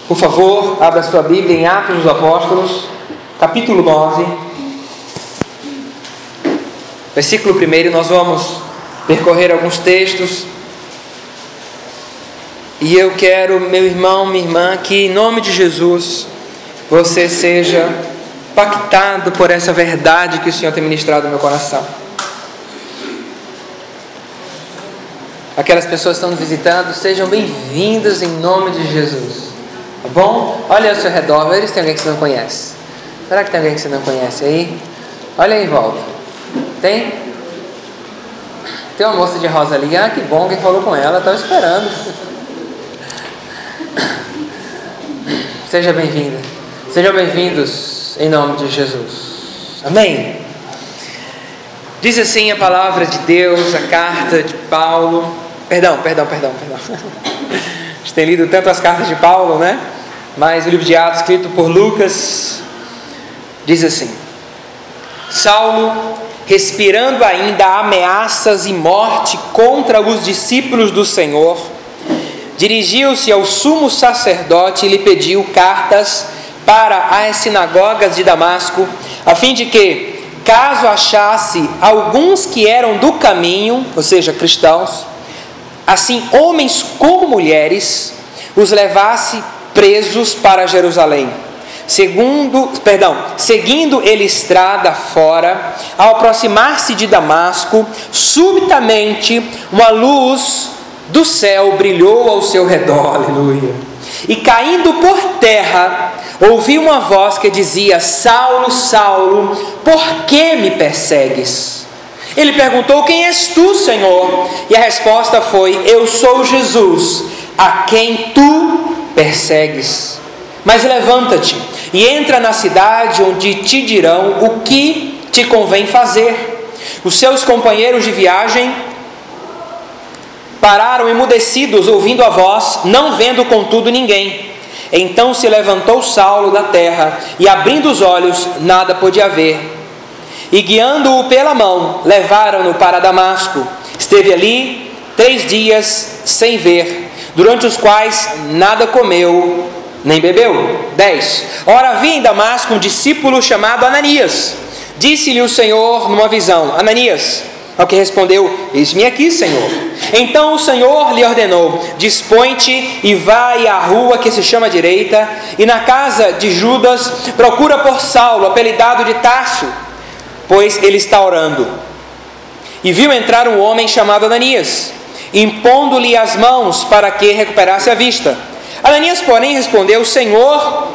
Por favor, abra sua Bíblia em Atos dos Apóstolos, capítulo 9, versículo 1. Nós vamos percorrer alguns textos. E eu quero, meu irmão, minha irmã, que em nome de Jesus, você seja impactado por essa verdade que o Senhor tem ministrado no meu coração. Aquelas pessoas que estão nos visitando, sejam bem-vindas em nome de Jesus. Tá bom? Olha ao seu redor, vê se tem alguém que você não conhece. Será que tem alguém que você não conhece aí? Olha aí em volta. Tem? Tem uma moça de rosa ali. Ah, que bom, quem falou com ela, estava esperando. Seja bem-vinda. Sejam bem-vindos em nome de Jesus. Amém? Diz assim a palavra de Deus, a carta de Paulo. Perdão. A gente tem lido tanto as cartas de Paulo, né? Mas o livro de Atos, escrito por Lucas, diz assim: Saulo, respirando ainda ameaças e morte contra os discípulos do Senhor, dirigiu-se ao sumo sacerdote e lhe pediu cartas para as sinagogas de Damasco, a fim de que, caso achasse alguns que eram do caminho, ou seja, cristãos, assim homens como mulheres, os levasse presos para Jerusalém. Seguindo ele estrada fora, ao aproximar-se de Damasco, subitamente uma luz do céu brilhou ao seu redor, aleluia. E caindo por terra, ouviu uma voz que dizia: Saulo, Saulo, por que me persegues? Ele perguntou: quem és tu, Senhor? E a resposta foi: eu sou Jesus, a quem tu persegues. Mas levanta-te e entra na cidade, onde te dirão o que te convém fazer. Os seus companheiros de viagem pararam emudecidos, ouvindo a voz, não vendo contudo ninguém. Então se levantou Saulo da terra, e abrindo os olhos, nada podia ver. E guiando-o pela mão, levaram-no para Damasco. Esteve ali 3 dias sem ver, durante os quais nada comeu nem bebeu. 10. Ora, havia em Damasco um discípulo chamado Ananias. Disse-lhe o Senhor numa visão: Ananias. Ao que respondeu: eis-me aqui, Senhor. Então o Senhor lhe ordenou: dispõe-te e vai à rua que se chama Direita, e na casa de Judas procura por Saulo, apelidado de Tarso, pois ele está orando. E viu entrar um homem chamado Ananias, impondo-lhe as mãos para que recuperasse a vista. Ananias, porém, respondeu: Senhor,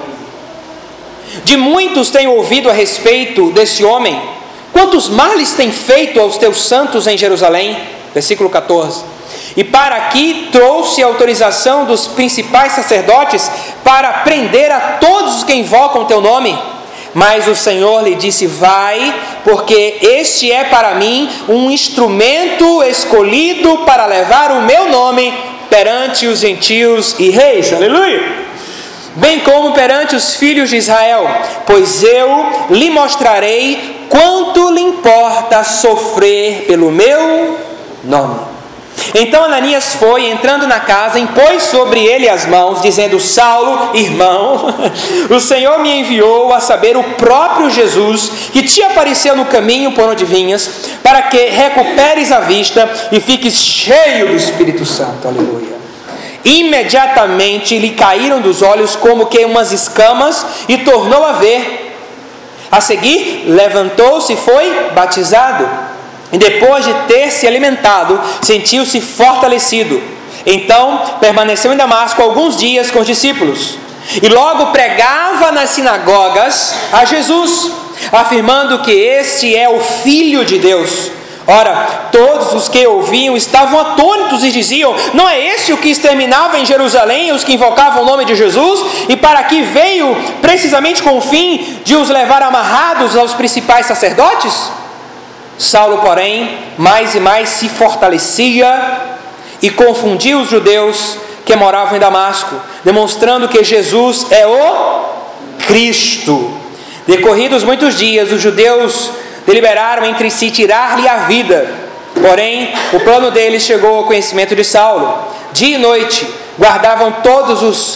de muitos tenho ouvido a respeito desse homem, quantos males tem feito aos teus santos em Jerusalém. Versículo 14. E para aqui trouxe a autorização dos principais sacerdotes para prender a todos os que invocam o teu nome. Mas o Senhor lhe disse: vai, porque este é para mim um instrumento escolhido para levar o meu nome perante os gentios e reis. Aleluia! Bem como perante os filhos de Israel, pois eu lhe mostrarei quanto lhe importa sofrer pelo meu nome. Então Ananias foi, entrando na casa, impôs sobre ele as mãos, dizendo: Saulo, irmão, o Senhor me enviou, a saber, o próprio Jesus, que te apareceu no caminho por onde vinhas, para que recuperes a vista e fiques cheio do Espírito Santo. Aleluia. Imediatamente lhe caíram dos olhos como que umas escamas, e tornou a ver. A seguir, levantou-se e foi batizado. E depois de ter se alimentado, sentiu-se fortalecido. Então permaneceu em Damasco alguns dias com os discípulos, e logo pregava nas sinagogas a Jesus, afirmando que este é o Filho de Deus. Ora, todos os que ouviam estavam atônitos e diziam: não é esse o que exterminava em Jerusalém os que invocavam o nome de Jesus? E para aqui veio precisamente com o fim de os levar amarrados aos principais sacerdotes? Saulo, porém, mais e mais se fortalecia e confundia os judeus que moravam em Damasco, demonstrando que Jesus é o Cristo. Decorridos muitos dias, os judeus deliberaram entre si tirar-lhe a vida. Porém, o plano deles chegou ao conhecimento de Saulo. Dia e noite guardavam todos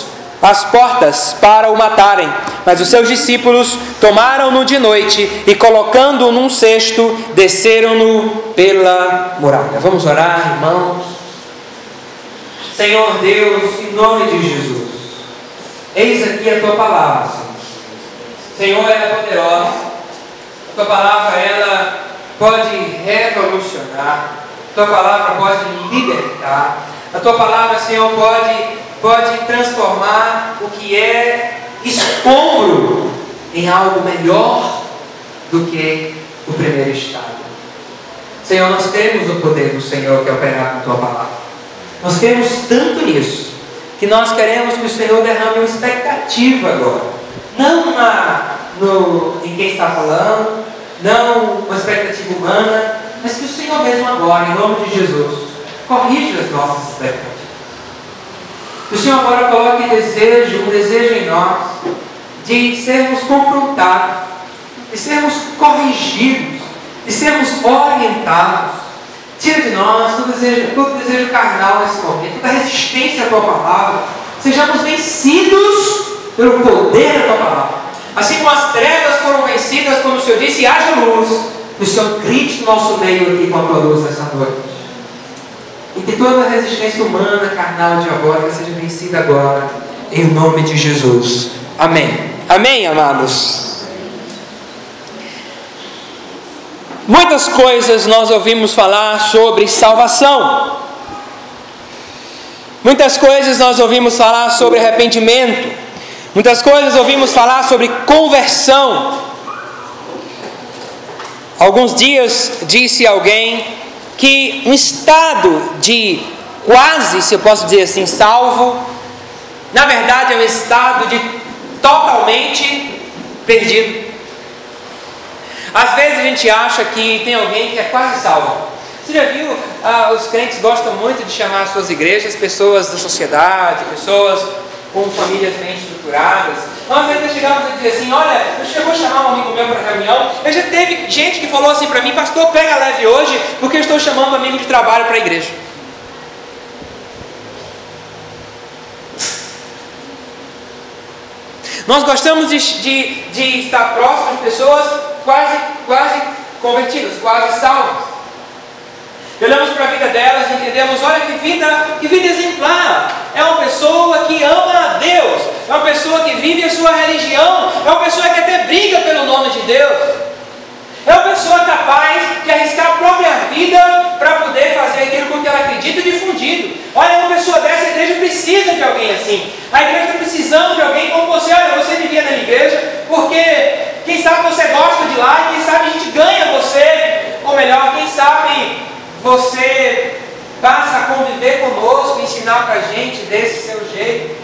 as portas para o matarem. Mas os seus discípulos tomaram-no de noite e, colocando-o num cesto, desceram-no pela muralha. Vamos orar, irmãos. Senhor Deus, em nome de Jesus, eis aqui a tua palavra, Senhor. Senhor, ela é poderosa. A tua palavra, ela pode revolucionar. A tua palavra pode libertar. A tua palavra, Senhor, pode transformar o que é escombro em algo melhor do que o primeiro estado. Senhor, nós temos o poder do Senhor que é operado na tua palavra. Nós temos tanto nisso que nós queremos que o Senhor derrame uma expectativa agora. Não em quem está falando, não uma expectativa humana, mas que o Senhor mesmo agora, em nome de Jesus, corrija as nossas expectativas. Que o Senhor agora coloque um desejo em nós de sermos confrontados, de sermos corrigidos, de sermos orientados. Tira de nós todo desejo carnal nesse momento, toda resistência à tua palavra. Sejamos vencidos pelo poder da tua palavra. Assim como as trevas foram vencidas quando o Senhor disse: haja luz, que o Senhor grite no nosso meio aqui com a tua luz nessa noite. E que toda resistência humana, carnal, diabólica seja vencida agora, em nome de Jesus. Amém. Amém, amados. Muitas coisas nós ouvimos falar sobre salvação. Muitas coisas nós ouvimos falar sobre arrependimento. Muitas coisas ouvimos falar sobre conversão. Alguns dias disse alguém que um estado de quase, se eu posso dizer assim, salvo, na verdade é um estado de totalmente perdido. Às vezes a gente acha que tem alguém que é quase salvo. Você já viu, os crentes gostam muito de chamar as suas igrejas pessoas da sociedade, pessoas com famílias bem estruturadas. Nós ainda chegamos a dizer assim: olha, eu chegou a chamar um amigo meu para reunião. Eu já teve gente que falou assim para mim: pastor, pega leve hoje, porque eu estou chamando um amigo de trabalho para a igreja. Nós gostamos de estar próximos de pessoas quase convertidas, quase salvas. Olhamos para a vida delas e entendemos: olha que vida exemplar. É uma pessoa que ama a Deus, é uma pessoa que vive a sua religião, é uma pessoa que até briga pelo nome de Deus, é uma pessoa capaz de arriscar a própria vida para poder fazer aquilo com que ela acredita e difundido. Olha, uma pessoa dessa, a igreja precisa de alguém assim. A igreja está precisando de alguém como você. Olha, você devia na igreja, porque quem sabe você gosta de lá e quem sabe a gente ganha você, ou melhor, quem sabe você passa a conviver conosco, ensinar para a gente desse seu jeito.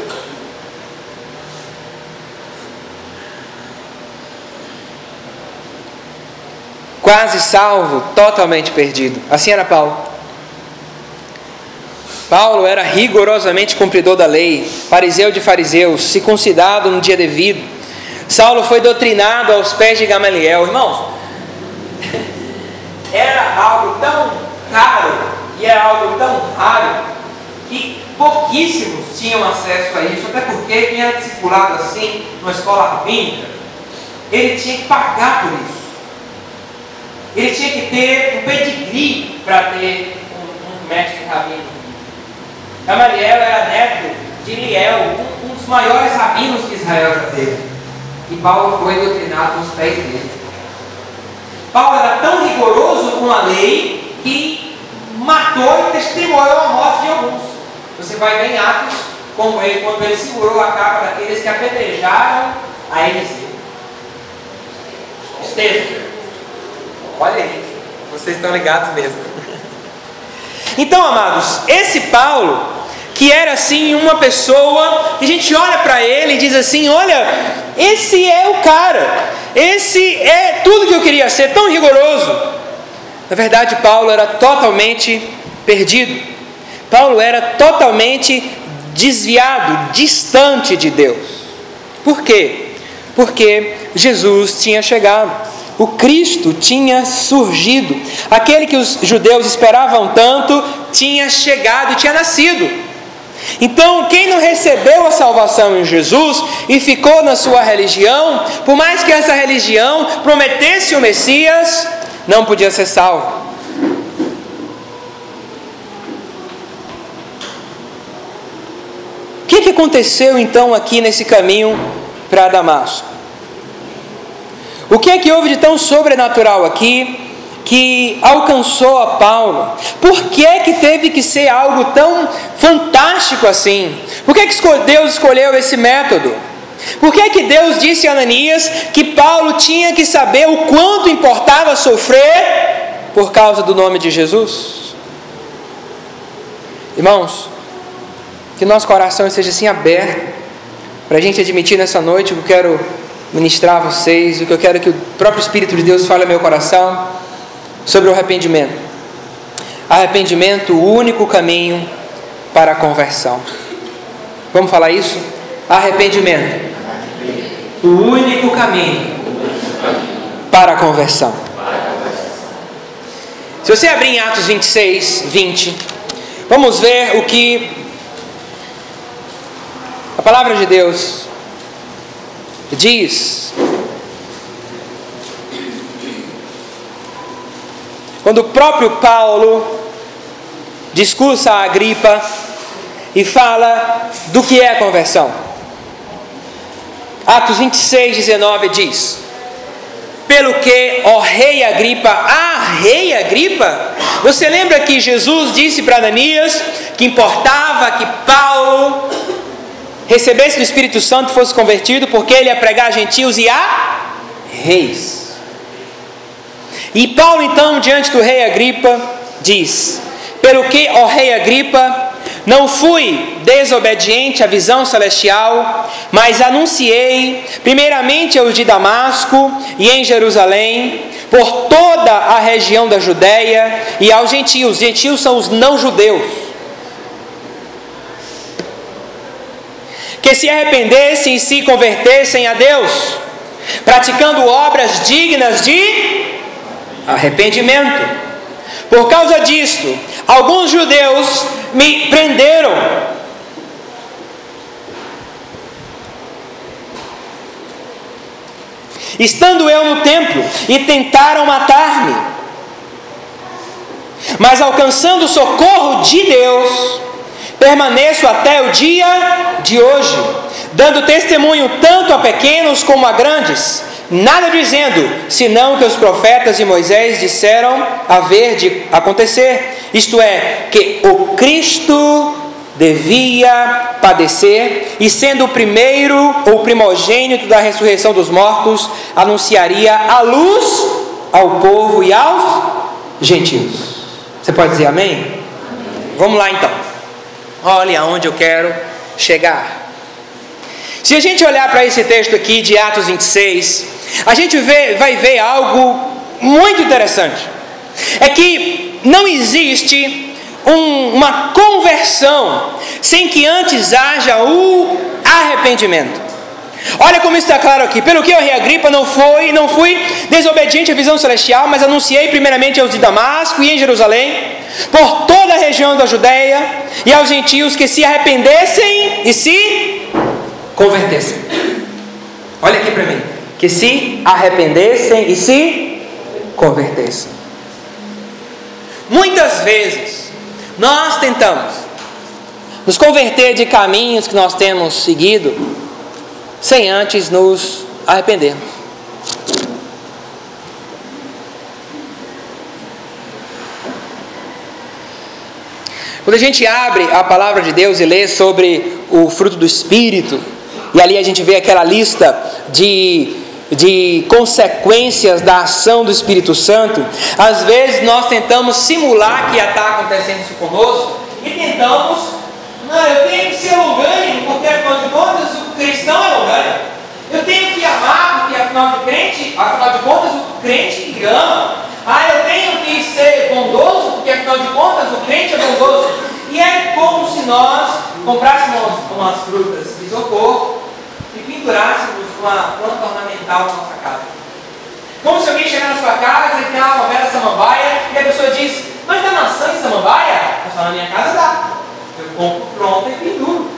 Quase salvo, totalmente perdido. Assim era Paulo. Paulo era rigorosamente cumpridor da lei, fariseu de fariseus, circuncidado no dia devido. Saulo foi doutrinado aos pés de Gamaliel. Irmãos, era algo tão caro e era algo tão raro que pouquíssimos tinham acesso a isso, até porque quem era discipulado assim numa escola rabínica, ele tinha que pagar por isso. Ele tinha que ter um pedigree para ter um mestre rabino. Gamaliel era neto de Liel, um dos maiores rabinos que Israel já teve. E Paulo foi doutrinado nos pés dele. Paulo era tão rigoroso com a lei que matou e testemunhou a morte de alguns. Você vai ver em Atos como ele, quando ele segurou a capa daqueles que apedrejaram a Eliseu. Estevão. Olha aí, vocês estão ligados mesmo. Então, amados, esse Paulo, que era assim uma pessoa, que a gente olha para ele e diz assim: olha, esse é o cara, esse é tudo que eu queria ser, tão rigoroso. Na verdade, Paulo era totalmente perdido. Paulo era totalmente desviado, distante de Deus. Por quê? Porque Jesus tinha chegado. O Cristo tinha surgido. Aquele que os judeus esperavam tanto tinha chegado e tinha nascido. Então, quem não recebeu a salvação em Jesus e ficou na sua religião, por mais que essa religião prometesse o Messias, não podia ser salvo. O que aconteceu então aqui nesse caminho para Damasco? O que é que houve de tão sobrenatural aqui que alcançou a Paulo? Por que é que teve que ser algo tão fantástico assim? Por que é que Deus escolheu esse método? Por que é que Deus disse a Ananias que Paulo tinha que saber o quanto importava sofrer por causa do nome de Jesus? Irmãos, que nosso coração esteja assim aberto para a gente admitir nessa noite o que eu quero ministrar a vocês, o que eu quero que o próprio Espírito de Deus fale ao meu coração sobre o arrependimento. Arrependimento, o único caminho para a conversão. Vamos falar isso? Arrependimento, o único caminho para a conversão. Se você abrir em Atos 26, 20, vamos ver o que a palavra de Deus diz. Quando o próprio Paulo discursa a Agripa e fala do que é a conversão. Atos 26, 19 diz: pelo que, ó rei Agripa, rei Agripa, você lembra que Jesus disse para Ananias que importava que Paulo recebesse do Espírito Santo e fosse convertido, porque ele ia pregar a gentios e a reis. E Paulo então, diante do rei Agripa, diz: pelo que, ó rei Agripa, não fui desobediente à visão celestial, mas anunciei primeiramente aos de Damasco e em Jerusalém, por toda a região da Judéia, e aos gentios. Os gentios são os não-judeus, que se arrependessem e se convertessem a Deus, praticando obras dignas de arrependimento. Por causa disto, alguns judeus me prenderam, estando eu no templo, e tentaram matar-me. Mas alcançando o socorro de Deus, permaneço até o dia de hoje, dando testemunho tanto a pequenos como a grandes, nada dizendo, senão que os profetas e Moisés disseram haver de acontecer, isto é, que o Cristo devia padecer, e sendo o primeiro ou primogênito da ressurreição dos mortos, anunciaria a luz ao povo e aos gentios. Você pode dizer amém? Vamos lá então. Olha aonde eu quero chegar. Se a gente olhar para esse texto aqui de Atos 26, a gente vai ver algo muito interessante. É que não existe uma conversão sem que antes haja o arrependimento. Olha como está claro aqui. Pelo que, ó rei Agripa, não fui desobediente à visão celestial, mas anunciei primeiramente aos de Damasco e em Jerusalém, por toda a região da Judéia, e aos gentios que se arrependessem e se convertessem. Olha aqui para mim. Que se arrependessem e se convertessem. Muitas vezes nós tentamos nos converter de caminhos que nós temos seguido sem antes nos arrependermos. Quando a gente abre a palavra de Deus e lê sobre o fruto do Espírito, e ali a gente vê aquela lista de consequências da ação do Espírito Santo, às vezes nós tentamos simular que está acontecendo isso conosco, e tentamos, eu tenho que ser longânimo, porque afinal de contas o cristão é longânimo. Eu tenho que amar, porque afinal de contas o crente ama. Eu tenho que ser bondoso, porque afinal de contas o crente é bondoso. E é como se nós comprássemos umas frutas de isopor e pendurássemos uma planta ornamental na nossa casa. Como se alguém chegar na sua casa e tem uma velha samambaia e a pessoa diz: mas dá maçã em samambaia? Eu falo: na minha casa dá. Eu compro pronta e penduro.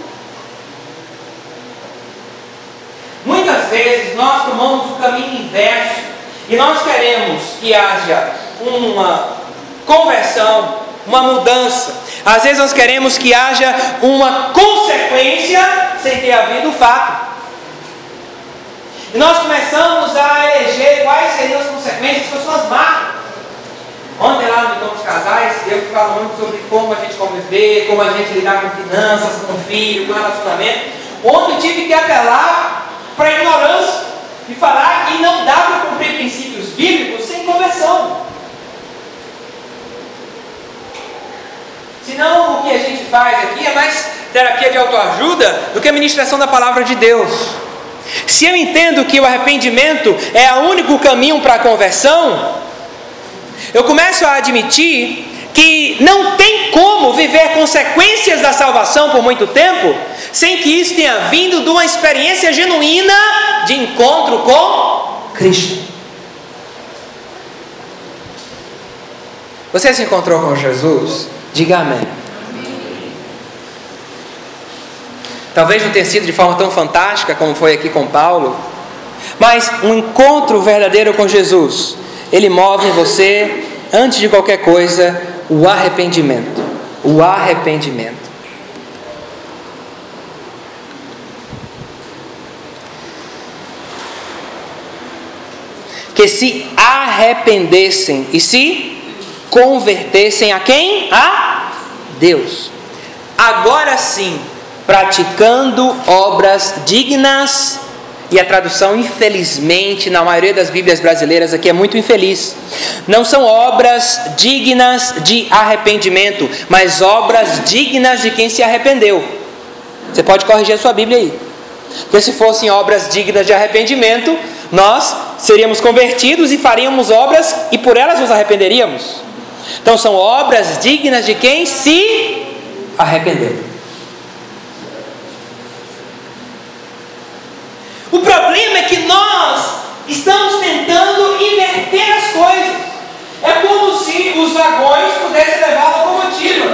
Muitas vezes nós tomamos o caminho inverso e nós queremos que haja uma conversão, uma mudança. Às vezes nós queremos que haja uma consequência sem ter havido o fato. E nós começamos a eleger quais seriam as consequências que as pessoas marcam. Ontem lá no Encontro de Casais, eu falo muito sobre como a gente conviver, como a gente lidar com finanças, com filho, com relacionamento. Ontem eu tive que apelar para a ignorância e falar que não dá para cumprir princípios bíblicos sem conversão. Senão o que a gente faz aqui é mais terapia de autoajuda do que a ministração da palavra de Deus. Se eu entendo que o arrependimento é o único caminho para a conversão, eu começo a admitir que não tem como viver consequências da salvação por muito tempo sem que isso tenha vindo de uma experiência genuína de encontro com Cristo. Você se encontrou com Jesus? Diga amém. Talvez não tenha sido de forma tão fantástica como foi aqui com Paulo, mas um encontro verdadeiro com Jesus, ele move em você, antes de qualquer coisa, o arrependimento. O arrependimento. Que se arrependessem e se convertessem a quem? A Deus. Agora sim, praticando obras dignas. E a tradução, infelizmente, na maioria das Bíblias brasileiras aqui é muito infeliz. Não são obras dignas de arrependimento, mas obras dignas de quem se arrependeu. Você pode corrigir a sua Bíblia aí. Porque se fossem obras dignas de arrependimento, nós seríamos convertidos e faríamos obras e por elas nos arrependeríamos. Então são obras dignas de quem se arrependeu. O problema é que nós estamos tentando inverter as coisas. É como se os vagões pudessem levar a locomotiva.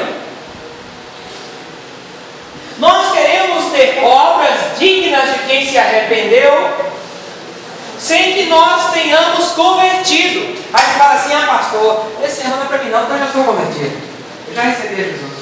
Nós queremos ter obras dignas de quem se arrependeu, sem que nós tenhamos convertido. Aí você fala assim: ah, pastor, esse sermão não é para mim não, então eu já sou convertido. Eu já recebi Jesus.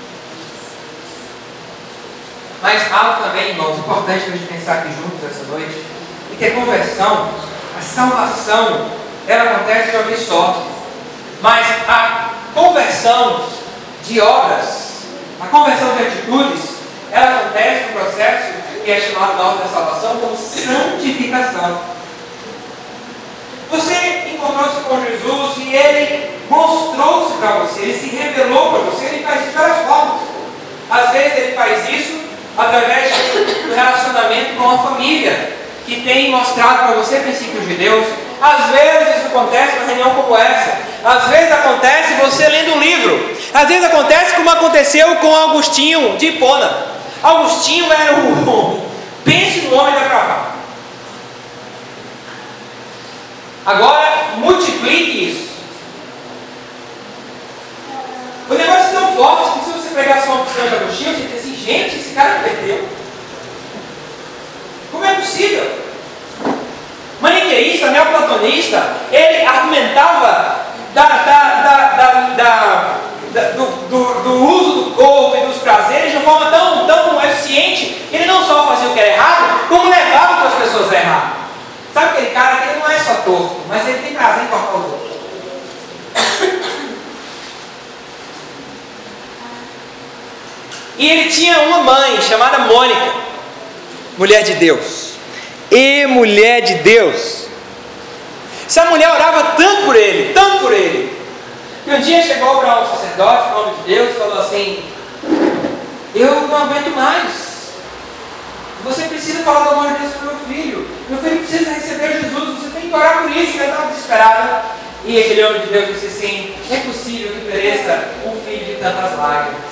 Mas algo também, irmãos, importante para a gente pensar aqui juntos essa noite, é que a conversão, a salvação, ela acontece de uma vez só. Mas a conversão de obras, a conversão de atitudes, ela acontece no processo que é chamado na obra da salvação como santificação. Você encontrou-se com Jesus e Ele mostrou-se para você, Ele se revelou para você, Ele faz isso de várias formas. Às vezes Ele faz isso através do relacionamento com a família, que tem mostrado para você princípios de Deus. Às vezes isso acontece numa reunião como essa. Às vezes acontece você lendo um livro. Às vezes acontece como aconteceu com Agostinho de Hipona. Agostinho era pense no homem da cravata. Agora multiplique isso. O negócio é tão forte que se você pegasse uma opção de Agostinho, você diz assim: gente, esse cara perdeu. Como é possível? Maniqueísta, neoplatonista, ele argumentava do uso do corpo e dos prazeres de uma forma tão eficiente que ele não só fazia o que era errado, como levava outras pessoas a errar. Sabe aquele cara que ele não é só torto, mas ele tem prazer em cortar os outros. E ele tinha uma mãe chamada Mônica, mulher de Deus. E mulher de Deus. Essa mulher orava tanto por ele, que um dia chegou para um sacerdote, no nome de Deus, e falou assim: eu não aguento mais. Você precisa falar do amor de Deus para o meu filho. Meu filho precisa receber Jesus, você tem que orar por isso. Eu estava desesperada. E aquele homem de Deus disse assim: é possível que pereça um filho de tantas lágrimas.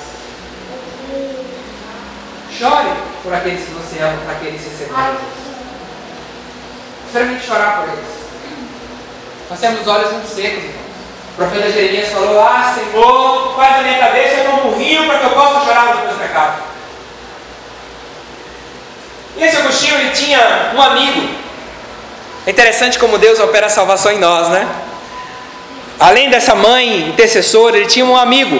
Chore por aqueles que você ama, por aqueles que você ama. Experimente chorar por eles. Nós temos os olhos muito secos, irmãos. O profeta Jeremias falou: ah, Senhor, faz a minha cabeça como um rio para que eu possa chorar os meus pecados. E esse Agostinho, ele tinha um amigo. É interessante como Deus opera a salvação em nós, né? Além dessa mãe intercessora, ele tinha um amigo.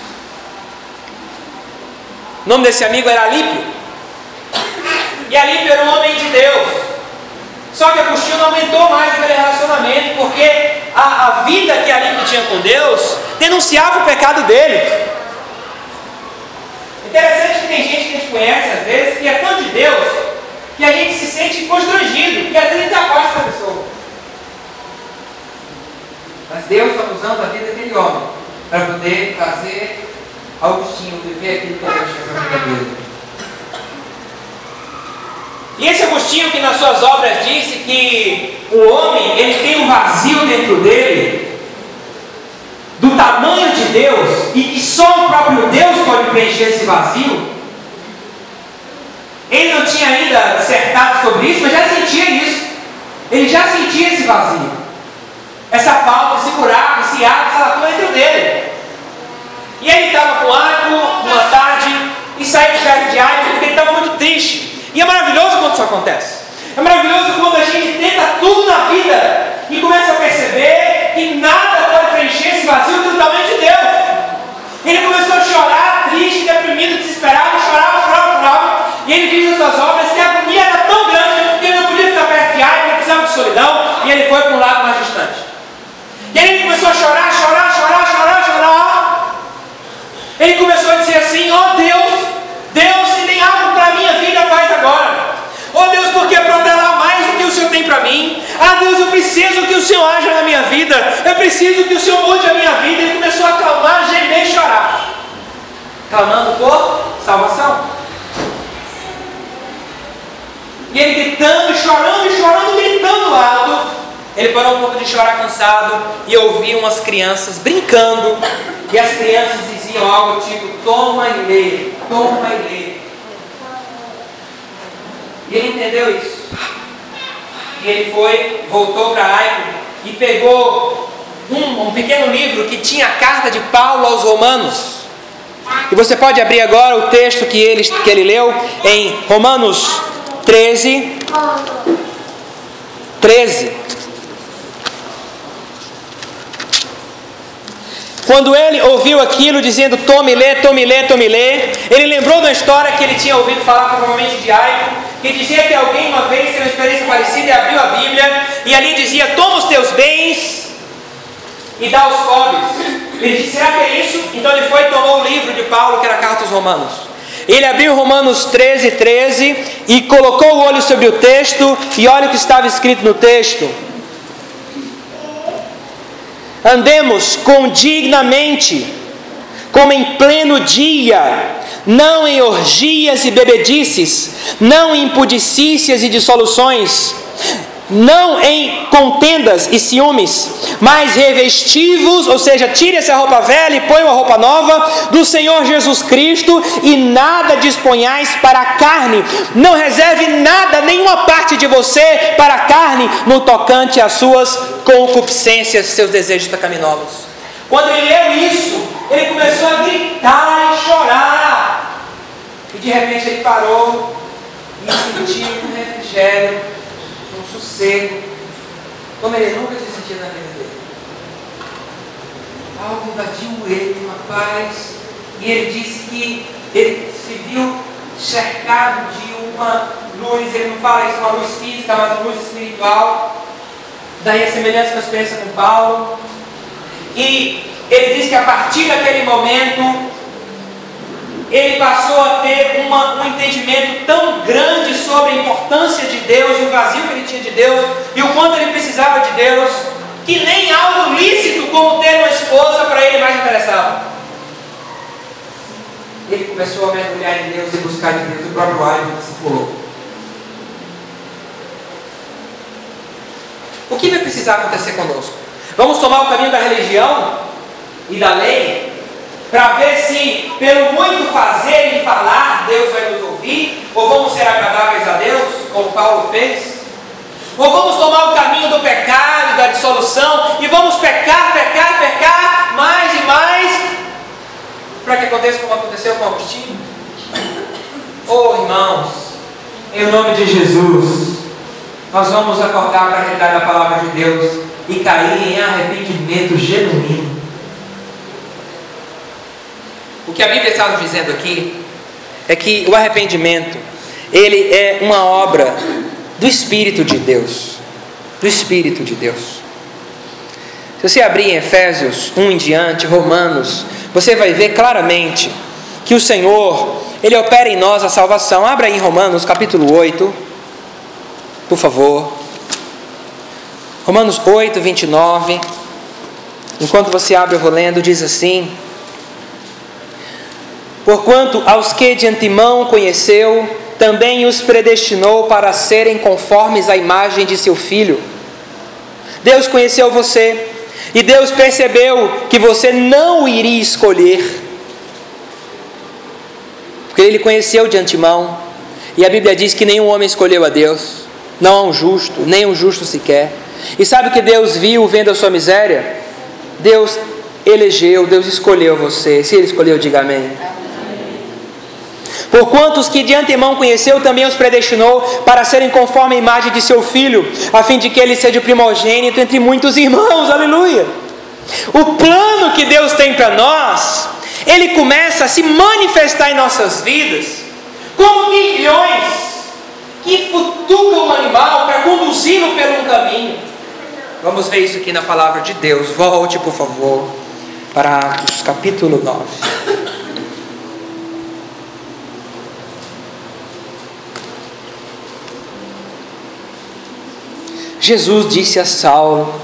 O nome desse amigo era Alípio. E Alípio era um homem de Deus. Só que Agostinho não aumentou mais aquele relacionamento, porque a vida que Alípio tinha com Deus denunciava o pecado dele. Interessante que tem gente que a gente conhece às vezes que é tão de Deus que a gente se sente constrangido e às vezes a gente afasta a pessoa. Mas Deus está usando a vida daquele homem para poder fazer Agostinho viver aquilo que Deus tinha para a vida dele. E esse Agostinho, que nas suas obras disse que o homem ele tem um vazio dentro dele do tamanho de Deus e que só o próprio Deus pode preencher esse vazio. Ele não tinha ainda dissertado sobre isso, mas já sentia isso. Ele já sentia esse vazio, essa falta, esse buraco, esse ato, essa lacuna dentro dele. E ele estava com o Aipo uma tarde e saiu de perto de Aipo porque ele estava muito triste. E é maravilhoso quando isso acontece. É maravilhoso quando a gente tenta tudo na vida e começa a perceber que nada pode preencher esse vazio do tamanho de Deus. Ele começou a chorar, triste, deprimido, desesperado, chorava. E ele diz nas suas obras que a agonia era tão grande que ele não podia ficar perto de Aipo, ele precisava de solidão, e ele foi para um lado mais distante. E aí ele começou a chorar. Ele começou a dizer assim: ó Deus, se tem algo para a minha vida, faz agora. Ó Deus, porque é protelar mais do que o Senhor tem para mim. Ah Deus, eu preciso que o Senhor haja na minha vida. Eu preciso que o Senhor mude a minha vida. Ele começou a clamar, gemer e chorar, clamando por salvação. E ele gritando, chorando, gritando alto. Ele parou um pouco de chorar cansado e ouvia umas crianças brincando. E as crianças diziam algo tipo: toma e lê. E ele entendeu isso. E ele voltou para Aipo e pegou um pequeno livro que tinha a carta de Paulo aos Romanos. E você pode abrir agora o texto que ele leu em Romanos 13. Quando ele ouviu aquilo dizendo tome lê, ele lembrou da história que ele tinha ouvido falar provavelmente de Aipo, que dizia que alguém uma vez teve uma experiência parecida e abriu a Bíblia e ali dizia: toma os teus bens e dá aos pobres. Ele disse: será que é isso? Então ele foi e tomou o livro de Paulo, que era a carta aos Romanos. Ele abriu Romanos 13 e colocou o olho sobre o texto, e olha o que estava escrito no texto: andemos condignamente, como em pleno dia, não em orgias e bebedices, não em impudicícias e dissoluções, não em contendas e ciúmes, mas revestivos, ou seja, tire essa roupa velha e põe uma roupa nova do Senhor Jesus Cristo, e nada disponhais para a carne, não reserve nada, nenhuma parte de você para a carne, no tocante às suas concupiscências, seus desejos pecaminosos. Quando ele leu isso, ele começou a gritar e chorar, e de repente ele parou e sentiu um refrigério, um sossego, como ele nunca tinha sentido na vida dele. Algo invadiu ele, uma paz, e ele disse que ele se viu cercado de uma luz. Ele não fala isso, uma luz física, mas uma luz espiritual. Daí a semelhança com a experiência com Paulo. E ele diz que a partir daquele momento ele passou a ter um entendimento tão grande sobre a importância de Deus, o vazio que ele tinha de Deus e o quanto ele precisava de Deus, que nem algo lícito como ter uma esposa para ele mais interessava. Ele começou a mergulhar em Deus e buscar de Deus. O próprio Aipo discipulou. O que vai precisar acontecer conosco? Vamos tomar o caminho da religião e da lei para ver se, pelo muito fazer e falar, Deus vai nos ouvir? Ou vamos ser agradáveis a Deus, como Paulo fez? Ou vamos tomar o caminho do pecado pecado da dissolução e vamos pecar mais e mais para que aconteça como aconteceu com Agostinho. Oh, irmãos, em nome de Jesus, nós vamos acordar para a realidade da palavra de Deus e cair em arrependimento genuíno. O que a Bíblia está nos dizendo aqui é que o arrependimento, ele é uma obra do Espírito de Deus. Do Espírito de Deus. Se você abrir em Efésios 1 em diante, Romanos, você vai ver claramente que o Senhor, Ele opera em nós a salvação. Abra aí em Romanos capítulo 8, por favor. Romanos 8, 29. Enquanto você abre, eu vou lendo, diz assim: porquanto aos que de antemão conheceu, também os predestinou para serem conformes à imagem de seu Filho. Deus conheceu você, e Deus percebeu que você não o iria escolher, porque Ele conheceu de antemão, e a Bíblia diz que nenhum homem escolheu a Deus, não há um justo, nem um justo sequer. E sabe o que Deus viu vendo a sua miséria? Deus elegeu, Deus escolheu você. Se Ele escolheu, diga amém. Porquanto os que de antemão conheceu, também os predestinou para serem conforme a imagem de seu Filho, a fim de que ele seja o primogênito entre muitos irmãos. Aleluia! O plano que Deus tem para nós, ele começa a se manifestar em nossas vidas como guilhões que futucam o animal para conduzi-lo por um caminho. Vamos ver isso aqui na palavra de Deus. Volte, por favor, para Atos capítulo 9. Jesus disse a Saulo,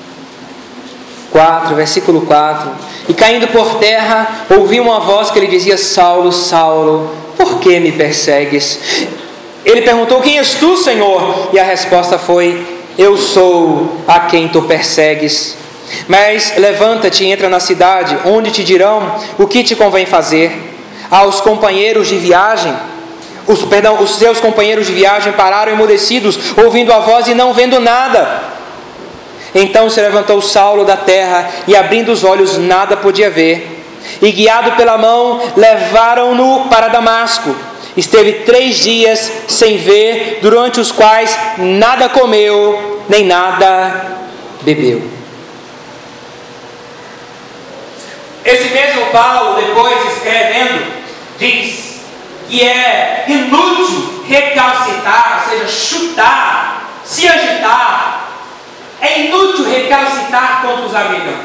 4, versículo 4: e caindo por terra, ouvi uma voz que lhe dizia: Saulo, Saulo, por que me persegues? Ele perguntou: quem és tu, Senhor? E a resposta foi: eu sou a quem tu persegues. Mas levanta-te e entra na cidade, onde te dirão o que te convém fazer. Aos companheiros de viagem, os seus companheiros de viagem pararam emudecidos, ouvindo a voz e não vendo nada. Então se levantou Saulo da terra, e abrindo os olhos nada podia ver. E guiado pela mão, levaram-no para Damasco. Esteve 3 dias sem ver, durante os quais nada comeu, nem nada bebeu. Esse mesmo Paulo, depois escrevendo, diz que é inútil recalcitar, ou seja, chutar, se agitar. É inútil recalcitar contra os amigos.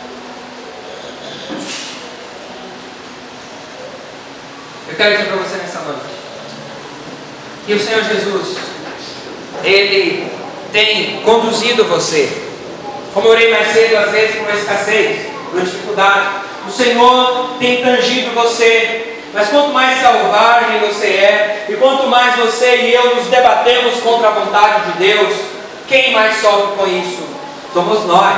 Eu quero dizer para você nessa noite que o Senhor Jesus, Ele tem conduzido você. Como eu orei mais cedo, às vezes por escassez, por dificuldade, o Senhor tem tangido você. Mas quanto mais selvagem você é, e quanto mais você e eu nos debatemos contra a vontade de Deus, quem mais sofre com isso? Somos nós.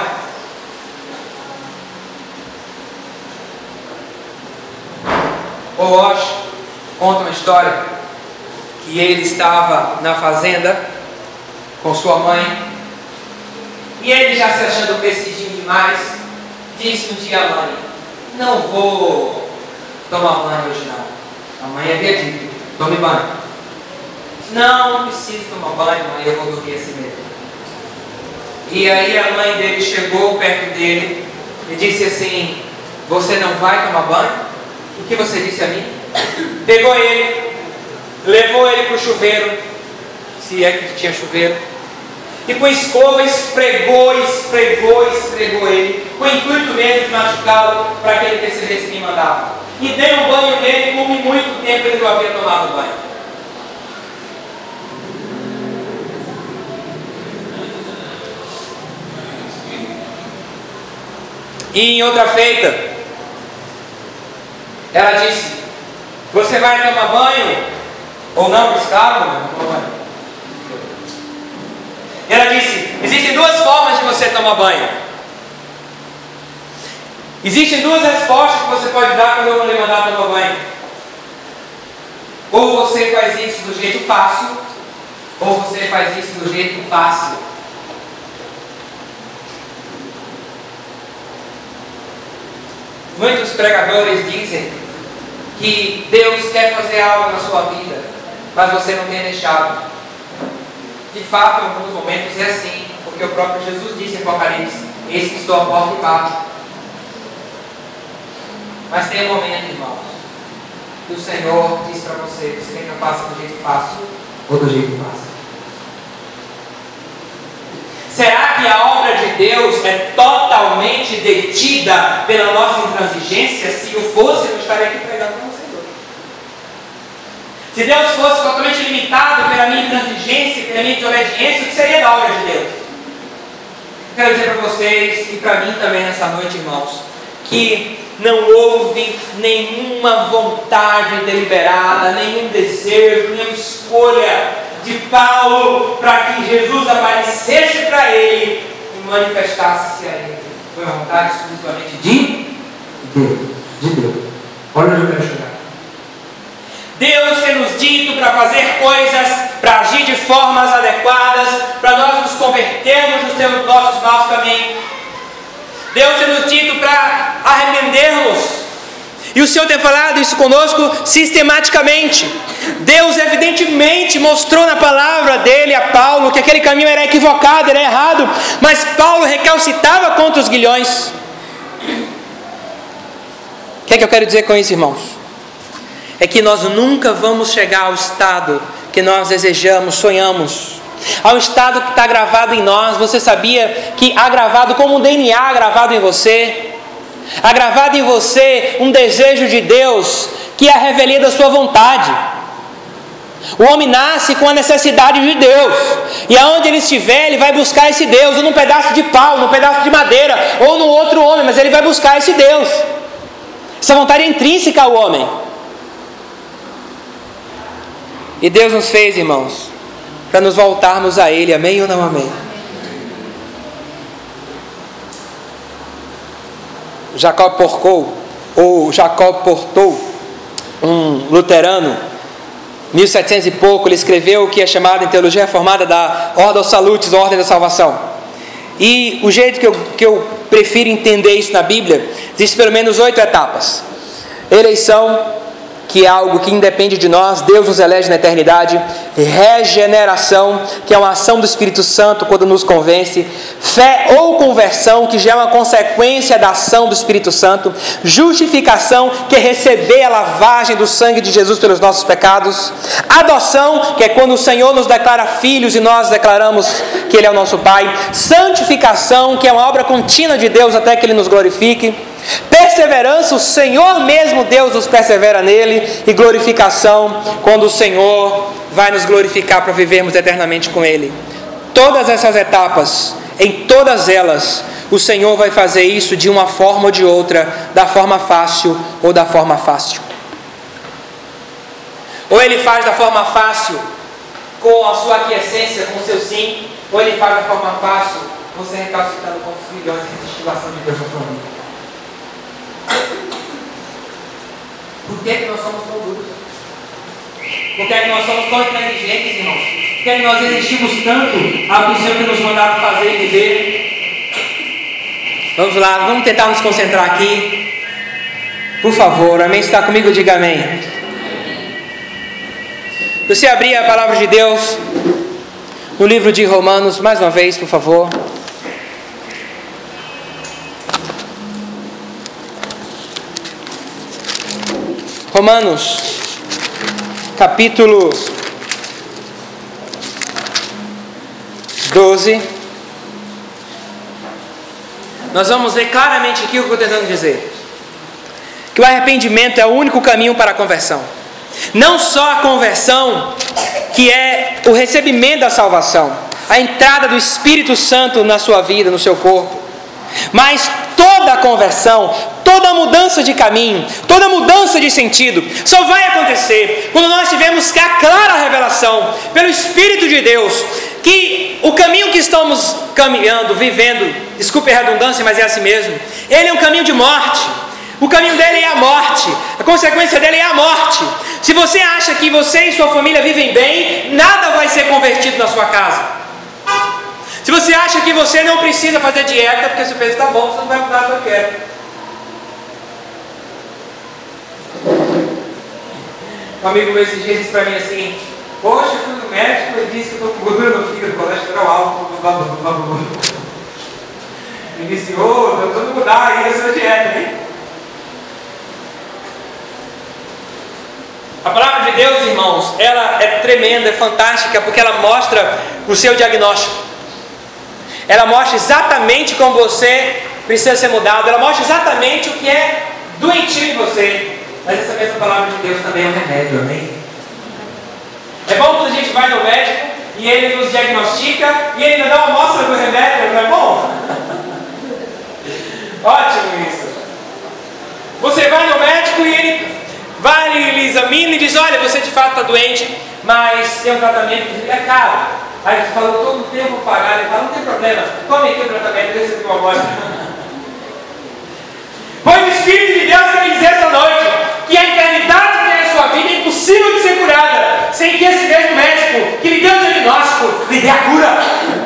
O Walsh conta uma história que ele estava na fazenda com sua mãe, e ele, já se achando perseguido demais, disse um dia à mãe: não vou tomar banho hoje não. A mãe havia dito: tome banho. Não preciso tomar banho, mãe, eu vou dormir assim mesmo. E aí a mãe dele chegou perto dele e disse assim: você não vai tomar banho? O que você disse a mim? Pegou ele, levou ele para o chuveiro, se é que tinha chuveiro, e com escova esfregou ele, com o intuito mesmo de machucá-lo, para que ele percebesse quem mandava. E deu um banho nele, como em muito tempo ele não havia tomado banho. E em outra feita, ela disse: você vai tomar banho? Ou não, escravo? Não tomar banho. Ela disse: existem 2 formas de você tomar banho. Existem 2 respostas que você pode dar quando eu vou lhe mandar tomar banho. Ou você faz isso do jeito fácil, ou você faz isso do jeito fácil. Muitos pregadores dizem que Deus quer fazer algo na sua vida, mas você não tem deixado. De fato, em alguns momentos é assim, porque o próprio Jesus disse em Apocalipse: eis que estou à porta e bato. Mas tem um momento, irmãos, que o Senhor diz para você: você quer que eu faça do jeito fácil ou do jeito fácil? Será que a obra de Deus é totalmente detida pela nossa intransigência? Se o fosse, eu estaria aqui pregando com o Senhor. Se Deus fosse totalmente limitado pela minha intransigência, pela minha desobediência, o que seria da obra de Deus? Quero dizer para vocês, e para mim também nessa noite, irmãos, que não houve nenhuma vontade deliberada, nenhum desejo, nenhuma escolha de Paulo para que Jesus aparecesse para ele e manifestasse-se a ele. Foi uma vontade exclusivamente de Deus. Olha onde eu quero chegar. Deus tem nos dito para fazer coisas, para agir de formas adequadas, para nós nos convertermos nos nossos maus caminhos. Deus tem nos dito para arrependermos. E o Senhor tem falado isso conosco sistematicamente. Deus evidentemente mostrou na palavra dele a Paulo que aquele caminho era equivocado, era errado, mas Paulo recalcitrava contra os grilhões. O que é que eu quero dizer com isso, irmãos? É que nós nunca vamos chegar ao estado que nós desejamos, sonhamos, ao estado que está gravado em nós. Você sabia que há gravado como um DNA gravado em você? Há gravado em você um desejo de Deus, que é a revelia da sua vontade. O homem nasce com a necessidade de Deus, e aonde ele estiver, ele vai buscar esse Deus, ou num pedaço de pau, num pedaço de madeira, ou num outro homem, mas ele vai buscar esse Deus. Essa vontade é intrínseca ao homem. E Deus nos fez, irmãos, para nos voltarmos a Ele, amém ou não amém? Jacob Portou, um luterano, 1700 e pouco, ele escreveu o que é chamado em teologia reformada da Ordo Salutis, Ordem da Salvação. E o jeito que eu prefiro entender isso na Bíblia, existe pelo menos 8 etapas. Eleição, que é algo que independe de nós, Deus nos elege na eternidade. Regeneração, que é uma ação do Espírito Santo quando nos convence. Fé ou conversão, que já é uma consequência da ação do Espírito Santo. Justificação, que é receber a lavagem do sangue de Jesus pelos nossos pecados. Adoção, que é quando o Senhor nos declara filhos e nós declaramos que Ele é o nosso Pai. Santificação, que é uma obra contínua de Deus até que Ele nos glorifique. Perseverança, o Senhor mesmo Deus nos persevera nele. E glorificação, quando o Senhor vai nos glorificar para vivermos eternamente com Ele. Todas essas etapas, em todas elas, o Senhor vai fazer isso de uma forma ou de outra, da forma fácil ou da forma fácil. Ou Ele faz da forma fácil, com a sua aquiescência, com o seu sim, ou Ele faz da forma fácil, você recalcitrando com os milhões de estimação de Deus na sua vida. Por que nós somos tão duros? Por que nós somos tão inteligentes, irmãos? Por que nós resistimos tanto ao que o Senhor nos mandava fazer e viver? Vamos lá, vamos tentar nos concentrar aqui. Por favor, amém? Se está comigo, diga amém. Você abrir a palavra de Deus no livro de Romanos, mais uma vez, por favor. Romanos, capítulo 12. Nós vamos ver claramente aqui o que eu estou tentando dizer. Que o arrependimento é o único caminho para a conversão. Não só a conversão, que é o recebimento da salvação, a entrada do Espírito Santo na sua vida, no seu corpo, mas toda a conversão, toda a mudança de caminho, toda a mudança de sentido, só vai acontecer quando nós tivermos a clara revelação, pelo Espírito de Deus, que o caminho que estamos caminhando, vivendo, desculpe a redundância, mas é assim mesmo, ele é um caminho de morte. O caminho dele é a morte, a consequência dele é a morte. Se você acha que você e sua família vivem bem, nada vai ser convertido na sua casa. Se você acha que você não precisa fazer dieta, porque seu peso está bom, você não vai mudar o que eu quero. Um amigo meu esses dias disse para mim assim: poxa, eu fui no médico, ele disse que eu estou com gordura no fígado, colesterol alto, ele disse: ô, eu estou no mudar aí a sua dieta, hein? A palavra de Deus, irmãos, ela é tremenda, é fantástica, porque ela mostra o seu diagnóstico. Ela mostra exatamente como você precisa ser mudado. Ela mostra exatamente o que é doentio em você. Mas essa mesma palavra de Deus também é um remédio, amém? É bom quando a gente vai no médico e ele nos diagnostica e ele ainda dá uma amostra do remédio, não é bom? Ótimo isso. Você vai no médico e ele vai, ele examina e diz: olha, você de fato está doente, mas tem um tratamento que é caro. Aí você fala: todo o tempo vou pagar. Ele fala: não tem problema, tome aqui o tratamento, deixa eu uma amostra. Pois o Espírito de Deus quer me dizer essa noite que a enfermidade que tem na sua vida é impossível de ser curada sem que esse mesmo médico que lhe deu o diagnóstico lhe dê a cura.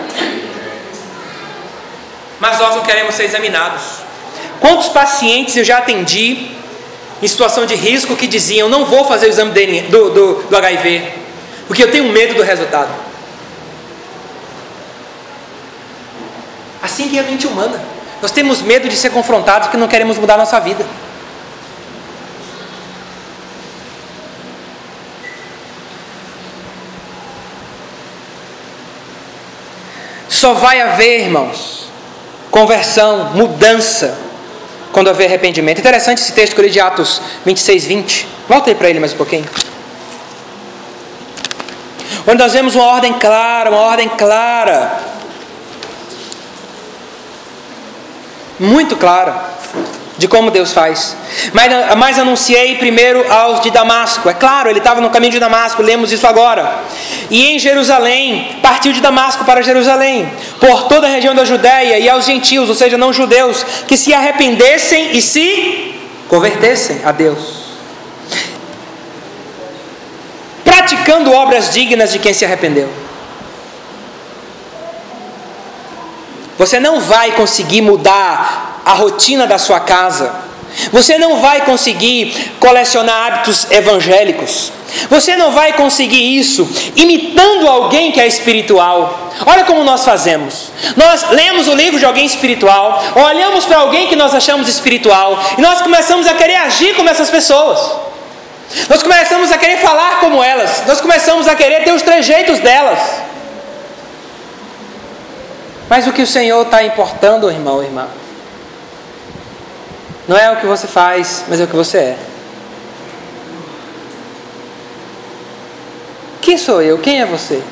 Mas nós não queremos ser examinados. Quantos pacientes eu já atendi em situação de risco que diziam: não vou fazer o exame do HIV porque eu tenho medo do resultado. Assim que é a mente humana. Nós temos medo de ser confrontados porque não queremos mudar a nossa vida. Só vai haver, irmãos, conversão, mudança, quando haver arrependimento. Interessante esse texto que eu li de Atos 26, 20. Volta aí para ele mais um pouquinho. Onde nós vemos uma ordem clara, muito clara, de como Deus faz. Mas anunciei primeiro aos de Damasco. É claro, ele estava no caminho de Damasco, lemos isso agora. E em Jerusalém, partiu de Damasco para Jerusalém, por toda a região da Judéia, e aos gentios, ou seja, não judeus, que se arrependessem e se convertessem a Deus, praticando obras dignas de quem se arrependeu. Você não vai conseguir mudar a rotina da sua casa. Você não vai conseguir colecionar hábitos evangélicos. Você não vai conseguir isso imitando alguém que é espiritual. Olha como nós fazemos. Nós lemos o livro de alguém espiritual, olhamos para alguém que nós achamos espiritual, e nós começamos a querer agir como essas pessoas. Nós começamos a querer falar como elas. Nós começamos a querer ter os trejeitos delas. Mas o que o Senhor está importando, irmão, irmã, não é o que você faz, mas é o que você é. Quem sou eu? Quem é você?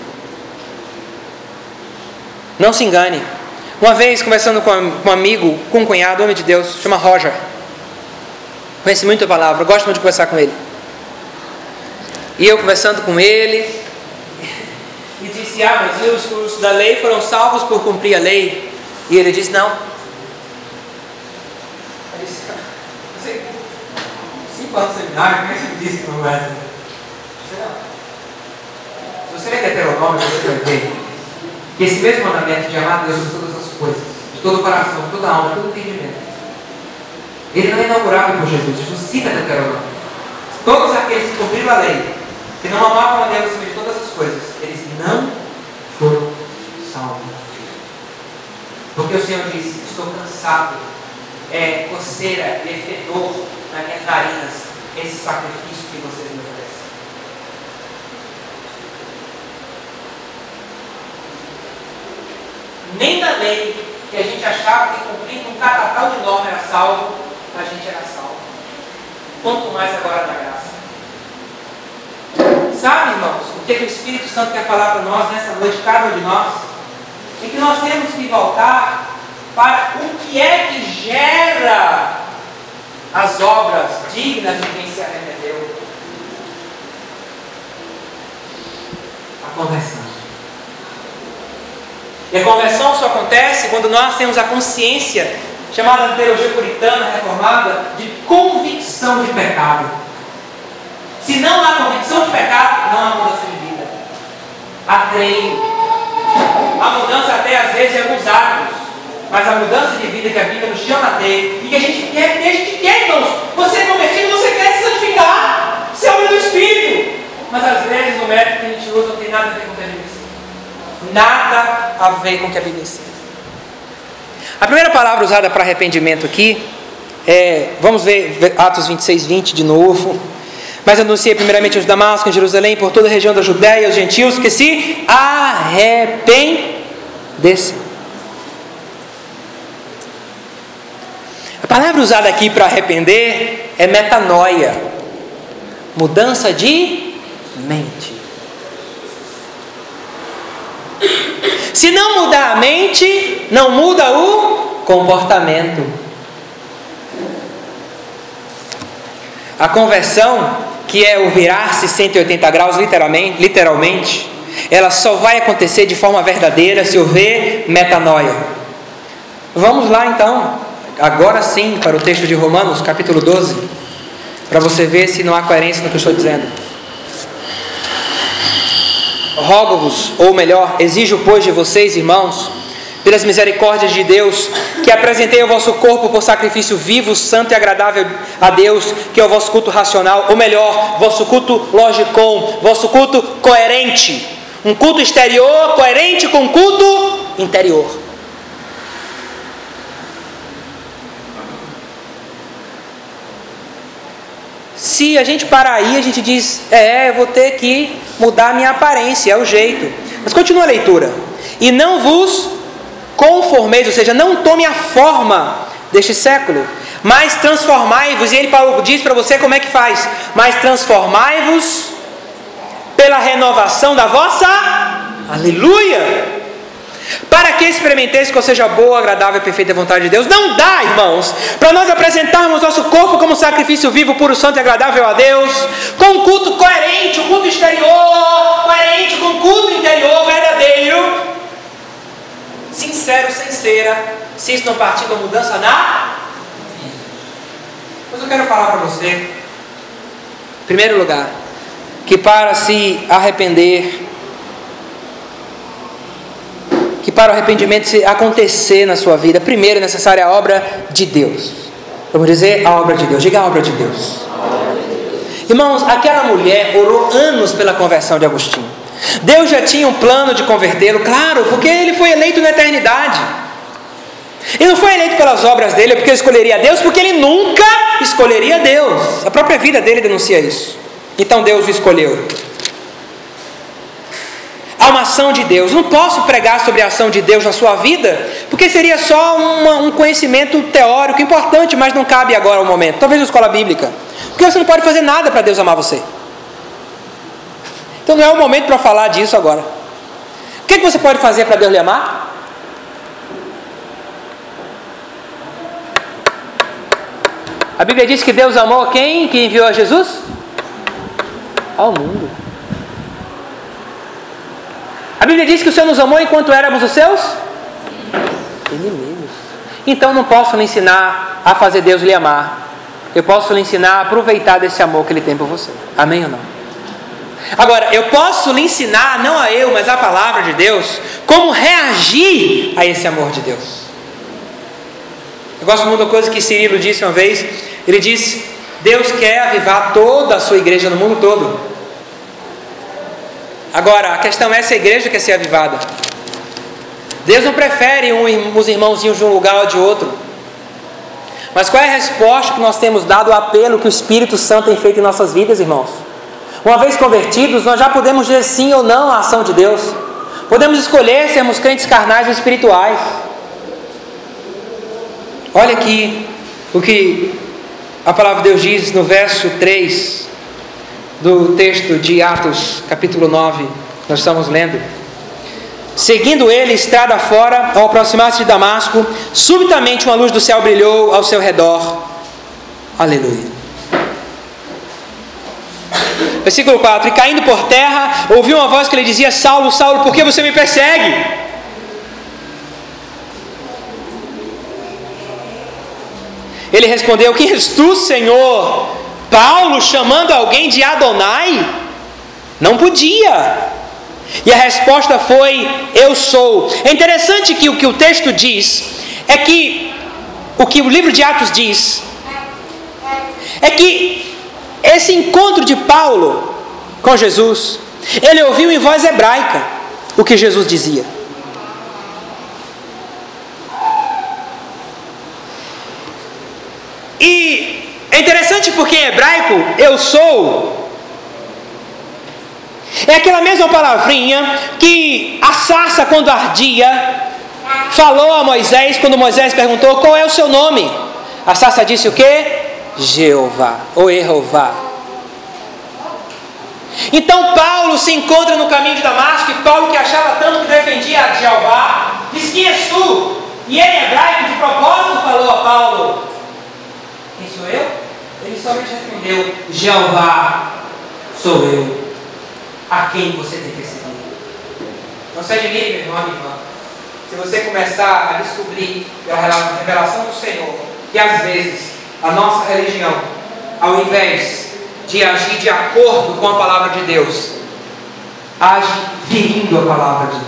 Não se engane. Uma vez, conversando com um amigo, com um cunhado, homem de Deus, chama Roger. Conhece muito a palavra, gosto muito de conversar com ele. E eu conversando com ele, e disse: mas os da lei foram salvos por cumprir a lei? E ele disse: não. Eu disse: você, 5 anos de seminário, como é que você me disse que não é? Se você ler Deuteronômio, você vai ver que esse mesmo mandamento de amar Deus sobre todas as coisas, de todo o coração, de toda a alma, de todo o entendimento, ele não é inaugurado por Jesus. Jesus cita Deuteronômio. Todos aqueles que cumpriram a lei, que não amavam a Deus acima de todas as coisas, eles não foram salvos. Porque o Senhor disse: estou cansado, coceira e fedor nas minhas narinas, esse sacrifício que vocês me oferecem. Nem na lei que a gente achava que cumprindo um catatal de norma era salvo, a gente era salvo. Quanto mais agora da graça. Sabe, irmãos, o que o Espírito Santo quer falar para nós nessa noite, cada um de nós? É que nós temos que voltar para o que é que gera as obras dignas de quem se arrependeu. A conversão. E a conversão só acontece quando nós temos a consciência, chamada de teologia puritana reformada, de convicção de pecado. Se não há convicção de pecado, não há mudança de vida. Há treino. Há mudança até às vezes de alguns hábitos. Mas a mudança de vida que a Bíblia nos chama a ter, e que a gente quer, irmãos. Você é convertido, você quer se santificar. Você é obra do Espírito. mas às vezes o método que a gente usa não tem nada a ver com o que a Bíblia ensina. Nada a ver com o que a Bíblia ensina. A primeira palavra usada para arrependimento aqui é, vamos ver Atos 26, 20 de novo. Mas anunciei primeiramente aos Damasco, em Jerusalém, por toda a região da Judéia, aos gentios que se arrependessem. A palavra usada aqui para arrepender é metanoia, mudança de mente. Se não mudar a mente, não muda o comportamento. A conversão, que é o virar-se 180 graus literalmente, ela só vai acontecer de forma verdadeira se houver metanoia. Vamos lá então, agora sim, para o texto de Romanos, capítulo 12, para você ver se não há coerência no que eu estou dizendo. Rogo-vos, ou melhor, exijo pois de vocês, irmãos, pelas misericórdias de Deus, que apresentei o vosso corpo por sacrifício vivo, santo e agradável a Deus, que é o vosso culto racional, ou melhor, vosso culto logicon, vosso culto coerente. Um culto exterior coerente com um culto interior. Se a gente parar aí, a gente diz, eu vou ter que mudar a minha aparência, é o jeito. Mas continua a leitura. E não vos conformeis, ou seja, não tome a forma deste século, mas transformai-vos, e ele diz para você como é que faz, mas transformai-vos pela renovação da vossa, aleluia, para que experimenteis qual seja a boa, agradável e perfeita vontade de Deus. Não dá, irmãos, para nós apresentarmos nosso corpo como sacrifício vivo, puro, santo e agradável a Deus, com um culto coerente, um culto exterior coerente com um culto interior verdadeiro, sincero, sincera, se isso não partir da mudança na... Mas eu quero falar para você, em primeiro lugar, que para se arrepender, que para o arrependimento acontecer na sua vida, primeiro é necessária a obra de Deus. Vamos dizer a obra de Deus, diga a obra de Deus. Irmãos, aquela mulher orou anos pela conversão de Agostinho. Deus já tinha um plano de convertê-lo, claro, porque ele foi eleito na eternidade. Ele não foi eleito pelas obras dele, porque ele escolheria a Deus, porque ele nunca escolheria Deus. A própria vida dele denuncia isso. Então Deus o escolheu. Há uma ação de Deus. Não posso pregar sobre a ação de Deus na sua vida, porque seria só um conhecimento teórico importante, mas não cabe agora ao momento. Talvez na escola bíblica. Porque você não pode fazer nada para Deus amar você. Então não é o momento para falar disso agora. O que você pode fazer para Deus lhe amar? A Bíblia diz que Deus amou quem? Que enviou a Jesus? Ao mundo. A Bíblia diz que o Senhor nos amou enquanto éramos os seus inimigos. Então não posso lhe ensinar a fazer Deus lhe amar. Eu posso lhe ensinar a aproveitar desse amor que Ele tem por você. Amém ou não? Agora, eu posso lhe ensinar, não a eu, mas a palavra de Deus, como reagir a esse amor de Deus. Eu gosto muito da coisa que Cirilo disse uma vez. Ele disse, Deus quer avivar toda a sua igreja no mundo todo. Agora, a questão é se a igreja quer ser avivada. Deus não prefere os irmãozinhos de um lugar ou de outro. Mas qual é a resposta que nós temos dado ao apelo que o Espírito Santo tem feito em nossas vidas, irmãos? Uma vez convertidos, nós já podemos dizer sim ou não à ação de Deus. Podemos escolher sermos crentes carnais ou espirituais. Olha aqui o que a palavra de Deus diz no verso 3 do texto de Atos, capítulo 9, nós estamos lendo. Seguindo ele, estrada fora, ao aproximar-se de Damasco, subitamente uma luz do céu brilhou ao seu redor. Aleluia. Versículo 4. E caindo por terra, ouviu uma voz que lhe dizia, Saulo, Saulo, por que você me persegue? Ele respondeu, quem és tu, Senhor? Paulo chamando alguém de Adonai? Não podia. E a resposta foi, eu sou. É interessante que o que o texto diz, é que, o que o livro de Atos diz, é que esse encontro de Paulo com Jesus, ele ouviu em voz hebraica o que Jesus dizia. E é interessante porque em hebraico, eu sou, é aquela mesma palavrinha que a sarça, quando ardia, falou a Moisés, quando Moisés perguntou qual é o seu nome. A sarça disse o quê? Jeová, ou Jeová. Então Paulo se encontra no caminho de Damasco, e Paulo, que achava tanto que defendia a Jeová, diz: quem és tu? E ele, em hebraico, de propósito, falou a Paulo: quem sou eu? Ele somente respondeu: Jeová sou eu, a quem você tem que seguir. Não se admire, meu irmão, minha irmã, se você começar a descobrir pela revelação do Senhor que às vezes a nossa religião, ao invés de agir de acordo com a palavra de Deus, age ferindo a palavra de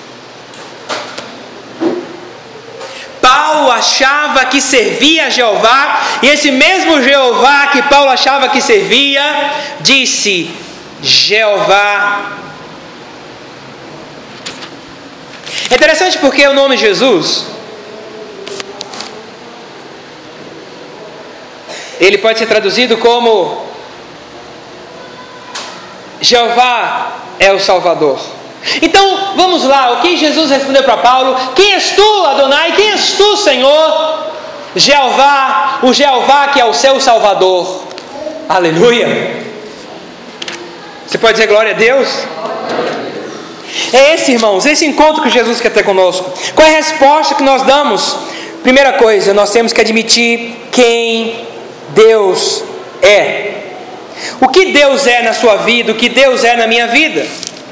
Deus. Paulo achava que servia a Jeová, e esse mesmo Jeová que Paulo achava que servia, disse: Jeová. É interessante porque o nome Jesus, ele pode ser traduzido como Jeová é o Salvador. Então, vamos lá, o que Jesus respondeu para Paulo? Quem és tu, Adonai? Quem és tu, Senhor? Jeová, o Jeová que é o seu Salvador. Aleluia! Você pode dizer glória a Deus? É esse, irmãos, esse encontro que Jesus quer ter conosco. Qual é a resposta que nós damos? Primeira coisa, nós temos que admitir quem Deus é. O que Deus é na sua vida, o que Deus é na minha vida.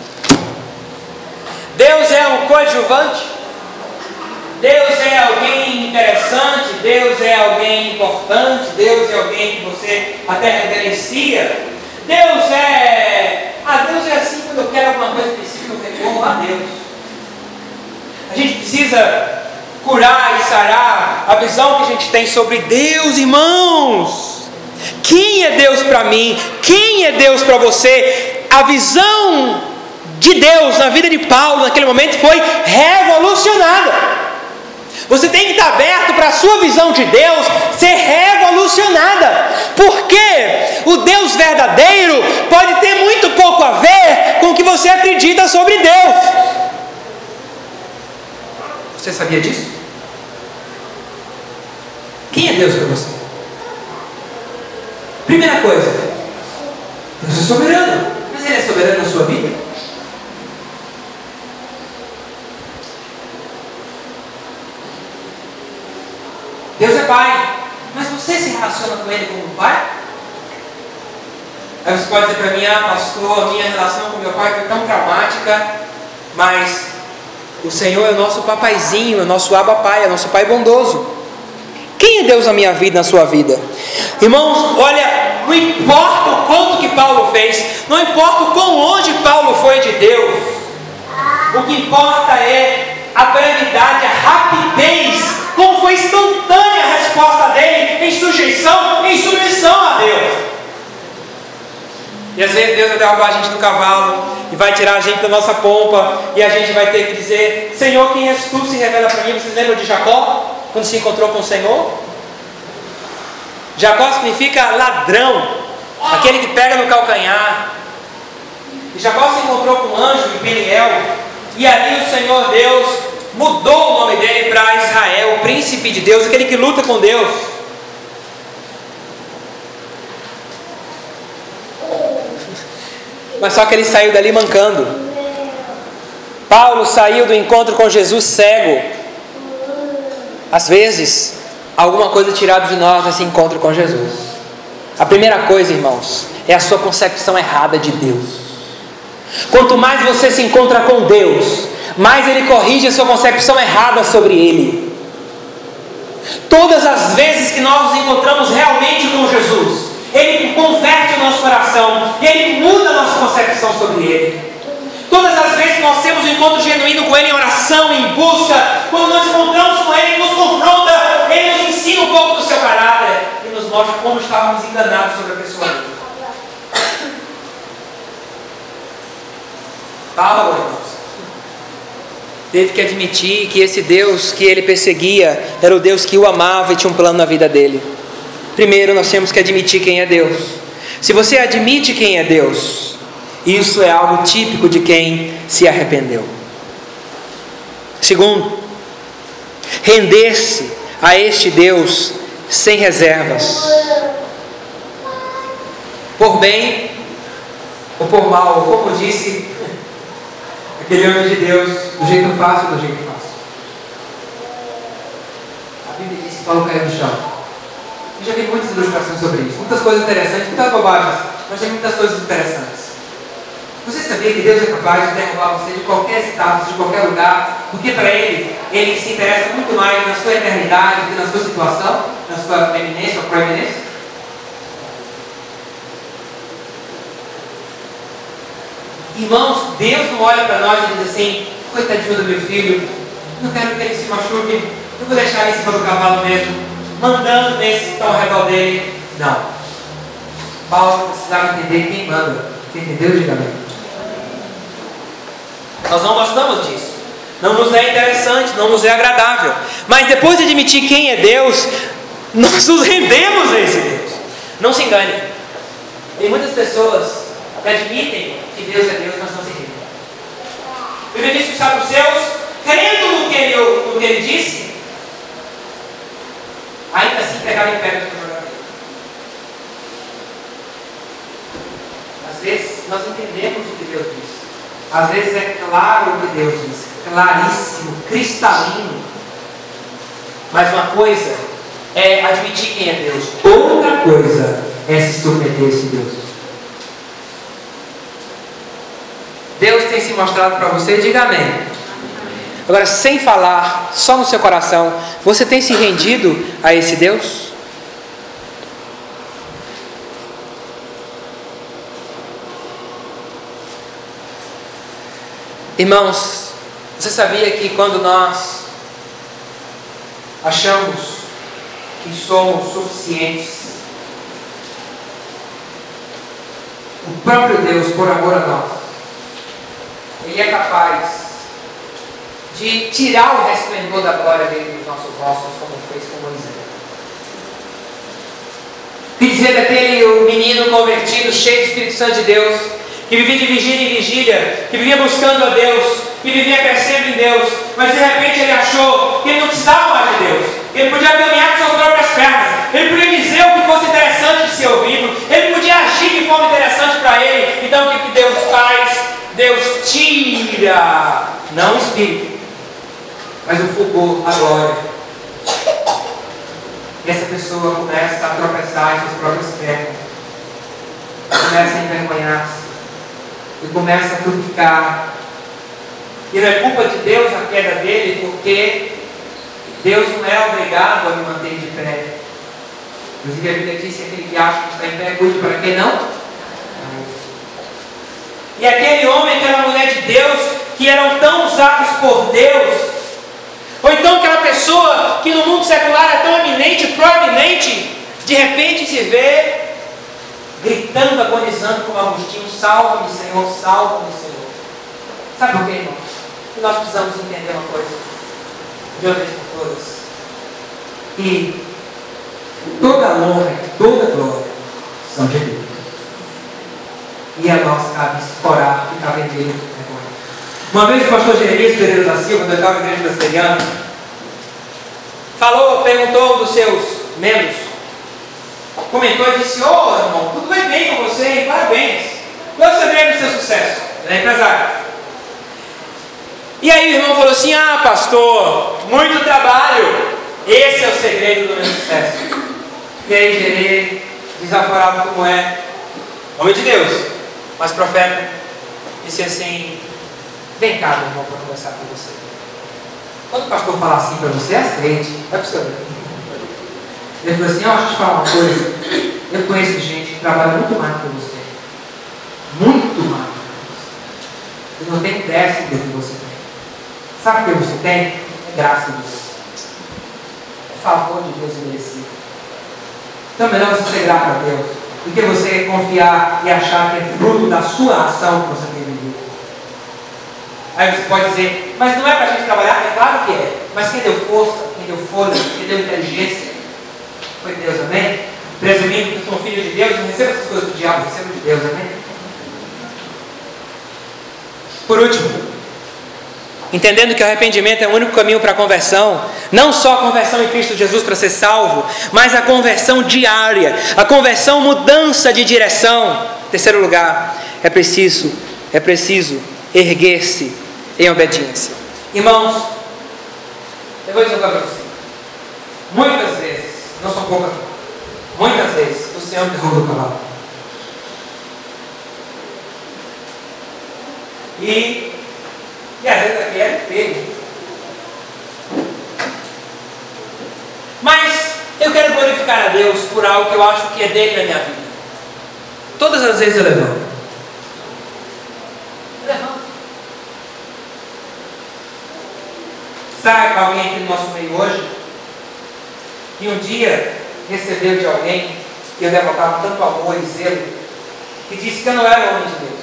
Deus é um coadjuvante, Deus é alguém interessante, Deus é alguém importante, Deus é alguém que você até reverencia. Deus é assim, quando eu quero alguma coisa específica, eu recorro a Deus. A gente precisa curar e sarar a visão que a gente tem sobre Deus, irmãos. Quem é Deus para mim? Quem é Deus para você? A visão de Deus na vida de Paulo naquele momento foi revolucionada. Você tem que estar aberto para a sua visão de Deus ser revolucionada, porque o Deus verdadeiro pode ter muito pouco a ver com o que você acredita sobre Deus. Você sabia disso? Quem é Deus para você? Primeira coisa, Deus é soberano, mas Ele é soberano na sua vida? Deus é Pai, mas você se relaciona com Ele como Pai? Aí você pode dizer para mim: pastor, a minha relação com meu pai foi tão traumática, mas o Senhor é o nosso papaizinho, é o nosso Abba Pai, é o nosso Pai bondoso. Quem é Deus na minha vida, na sua vida? Irmãos, olha, não importa o quanto que Paulo fez, não importa o quão longe Paulo foi de Deus, o que importa é a brevidade, a rapidez, como foi instantânea a resposta dele em sujeição, em submissão a Deus. E às vezes Deus vai derrubar a gente do cavalo e vai tirar a gente da nossa pompa, e a gente vai ter que dizer: Senhor, quem és tu? Se revela para mim. Vocês lembram de Jacó, quando se encontrou com o Senhor? Jacó significa ladrão, aquele que pega no calcanhar. E Jacó se encontrou com um anjo em Peniel, e ali o Senhor Deus mudou o nome dele para Israel, o príncipe de Deus, aquele que luta com Deus. Mas só que ele saiu dali mancando. Paulo saiu do encontro com Jesus cego. Às vezes, alguma coisa tirada de nós nesse encontro com Jesus. A primeira coisa, irmãos, é a sua concepção errada de Deus. Quanto mais você se encontra com Deus, mais Ele corrige a sua concepção errada sobre Ele. Todas as vezes que nós nos encontramos realmente com Jesus, Ele converte o nosso coração, Ele muda a nossa concepção sobre Ele. Todas as vezes que nós temos um encontro genuíno com Ele em oração, em busca, quando nós encontramos com Ele, Ele nos confronta, Ele nos ensina um pouco do seu caráter, e nos mostra como estávamos enganados sobre a pessoa dele. Paulo, irmãos, teve que admitir que esse Deus que ele perseguia era o Deus que o amava e tinha um plano na vida dele. Primeiro, nós temos que admitir quem é Deus. Se você admite quem é Deus, isso é algo típico de quem se arrependeu. Segundo, render-se a este Deus sem reservas, por bem ou por mal, como disse aquele homem de Deus, do jeito fácil ou do jeito fácil. A Bíblia diz que Paulo caiu no chão. Eu já vi muitas ilustrações sobre isso, muitas coisas interessantes, muitas bobagens, mas tem muitas coisas interessantes. Você sabia que Deus é capaz de derrubar você de qualquer status, de qualquer lugar, porque para Ele se interessa muito mais na sua eternidade do que na sua situação, na sua eminência ou proeminência? Irmãos, Deus não olha para nós e diz assim: coitadinho do meu filho, não quero que ele se machuque, eu vou deixar ele em cima do cavalo mesmo, mandando nesses que estão ao redor dele. Não. Paulo precisava entender quem manda. Você entendeu, diga bem? Nós não gostamos disso. Não nos é interessante, não nos é agradável. Mas depois de admitir quem é Deus, nós nos rendemos a esse Deus. Não se engane. Tem muitas pessoas que admitem que Deus é Deus, mas não se rendem. A Bíblia diz que os saduceus, crendo no que ele disse, ainda assim pegaram em pedras para jogar nele. Às vezes nós entendemos o que Deus diz. Às vezes é claro o que Deus diz, claríssimo, cristalino. Mas uma coisa é admitir quem é Deus, outra coisa é se submeter a esse Deus. Deus tem se mostrado para você, diga amém. Agora, sem falar, só no seu coração, você tem se rendido a esse Deus? Irmãos, você sabia que quando nós achamos que somos suficientes, o próprio Deus, por amor a nós, Ele é capaz de tirar o resplendor da glória dele dos nossos rostos, como fez com Moisés. Que dizer daquele menino convertido, cheio do Espírito Santo de Deus, que vivia de vigília em vigília, que vivia buscando a Deus, que vivia crescendo em Deus, mas de repente ele achou que ele não precisava mais de Deus, ele podia caminhar com suas próprias pernas, ele podia dizer o que fosse interessante de ser ouvido, ele podia agir de forma interessante para ele. Então o que Deus faz? Deus tira, não o Espírito, mas o fulgor, a glória. E essa pessoa começa a tropeçar em suas próprias pernas, começa a envergonhar-se, e começa a criticar. E não é culpa de Deus a queda dele, porque Deus não é obrigado a me manter de pé. Inclusive a Bíblia diz que aquele que acha que está em pé, cuide para que não. E aquele homem, aquela mulher de Deus, que eram tão usados por Deus, ou então aquela pessoa que no mundo secular é tão eminente, proeminente, de repente se vê gritando, agonizando como Agostinho: salva-me, Senhor, salva-me, Senhor. Sabe por quê, irmão? Que nós precisamos entender uma coisa, de uma vez por todas, que toda honra e toda glória são de Deus. E a nós cabe explorar e cabe dele vergonha. Uma vez o pastor Jeremias Pereira da Silva, da oitava igreja presbiteriana, perguntou a um dos seus membros, comentou e disse: ô irmão, tudo vai bem com você, parabéns. Qual é o segredo do seu sucesso? Ele é empresário. E aí o irmão falou assim: ah, pastor, muito trabalho, esse é o segredo do meu sucesso. E aí Jeremias, desaforado como é, homem de Deus, mas profeta, disse assim: vem cá, meu irmão, para conversar com você. Quando o pastor falar assim para você, aceite. Vai para o seu Deus. Ele falou assim: ó, deixa eu te falar uma coisa. Eu conheço gente que trabalha muito mais que você. Muito mais que você. Eu não tenho 10 do que você tem. Sabe o que você tem? É graça de Deus. É favor de Deus merecido. Então é melhor você ser grato a Deus do que você confiar e achar que é fruto da sua ação que você tem vivido. Aí você pode dizer, mas não é para a gente trabalhar? É claro que é. Mas quem deu força, quem deu fôlego, quem deu inteligência? Foi Deus, amém? Presumindo que sou filho de Deus, não receba essas coisas do diabo, receba de Deus, amém? Por último, entendendo que o arrependimento é o único caminho para a conversão, não só a conversão em Cristo Jesus para ser salvo, mas a conversão diária, a conversão mudança de direção. Terceiro lugar, é preciso erguer-se em obediência. Irmãos, eu vou dizer para você, muitas vezes, não são poucas, muitas vezes, o Senhor derruba o cavalo. E às vezes aqui é feio. Mas eu quero glorificar a Deus por algo que eu acho que é dele na minha vida. Todas as vezes eu levanto. Sabe alguém aqui no nosso meio hoje que um dia recebeu de alguém que eu devotava tanto amor e zelo, que disse que eu não era homem de Deus.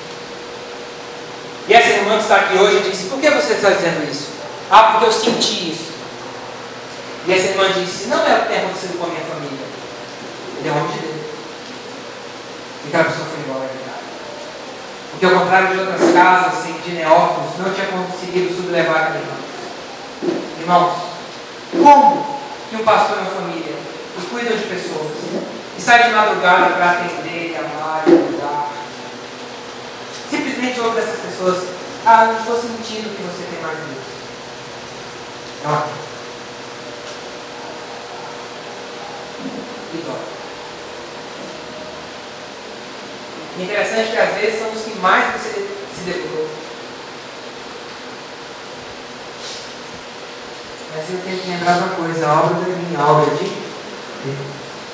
E essa irmã que está aqui hoje disse, por que você está dizendo isso? Ah, porque eu senti isso. E essa irmã disse, não é o que tem acontecido com a minha família. Ele é homem de Deus. E aquela pessoa foi embora de casa. Porque ao contrário de outras casas, assim, de neófitos, não tinha conseguido sublevar aquele irmão. Irmãos, como que um pastor e uma família que cuidam de pessoas e sai de madrugada para atender, amar e cuidar, simplesmente ouve dessas pessoas, não estou sentindo que você tem mais Deus. Não. E dói. Interessante que às vezes são os que mais você se decorou. Mas eu tenho que lembrar uma coisa, a obra não é minha, a obra de Deus.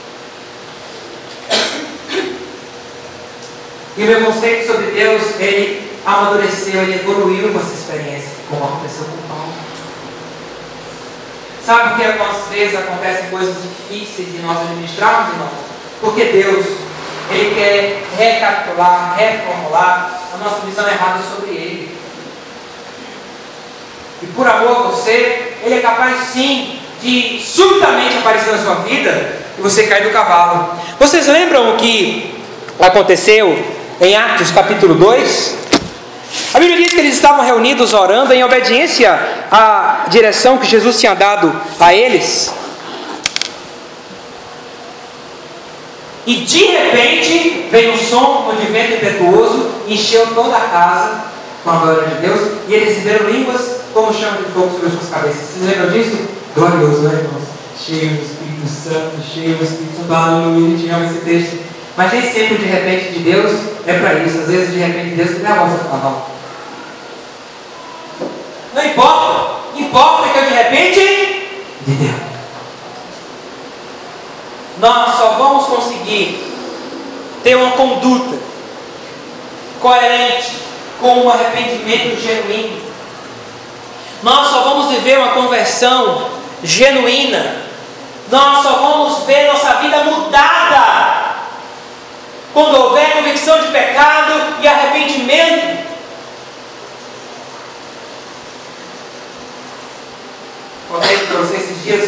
E o meu conceito sobre Deus, ele amadureceu, ele evoluiu com essa experiência, como aconteceu com Paulo. Sabe por que algumas vezes acontecem coisas difíceis de nós administrarmos, irmãos? Porque Deus, ele quer recapitular, reformular a nossa visão errada sobre ele. E por amor a você, ele é capaz sim de subitamente aparecer na sua vida e você cair do cavalo. Vocês lembram o que aconteceu em Atos capítulo 2? A Bíblia diz que eles estavam reunidos orando em obediência à direção que Jesus tinha dado a eles. E de repente veio um som como de vento impetuoso, encheu toda a casa com a glória de Deus, e eles receberam línguas como chama de fogo sobre as suas cabeças. Vocês lembram disso? Glorioso, né, irmãos? Cheio do Espírito Santo, cheio do Espírito Santo. Aleluia, a gente ama esse texto. Mas nem sempre de repente de Deus é para isso. Às vezes de repente de Deus que dá a voz do cavalo. Não importa. Importa que é de repente de Deus. Nós só vamos conseguir ter uma conduta coerente com um arrependimento genuíno. Nós só vamos viver uma conversão genuína. Nós só vamos ver nossa vida mudada quando houver convicção de pecado e arrependimento. Contei para vocês esses dias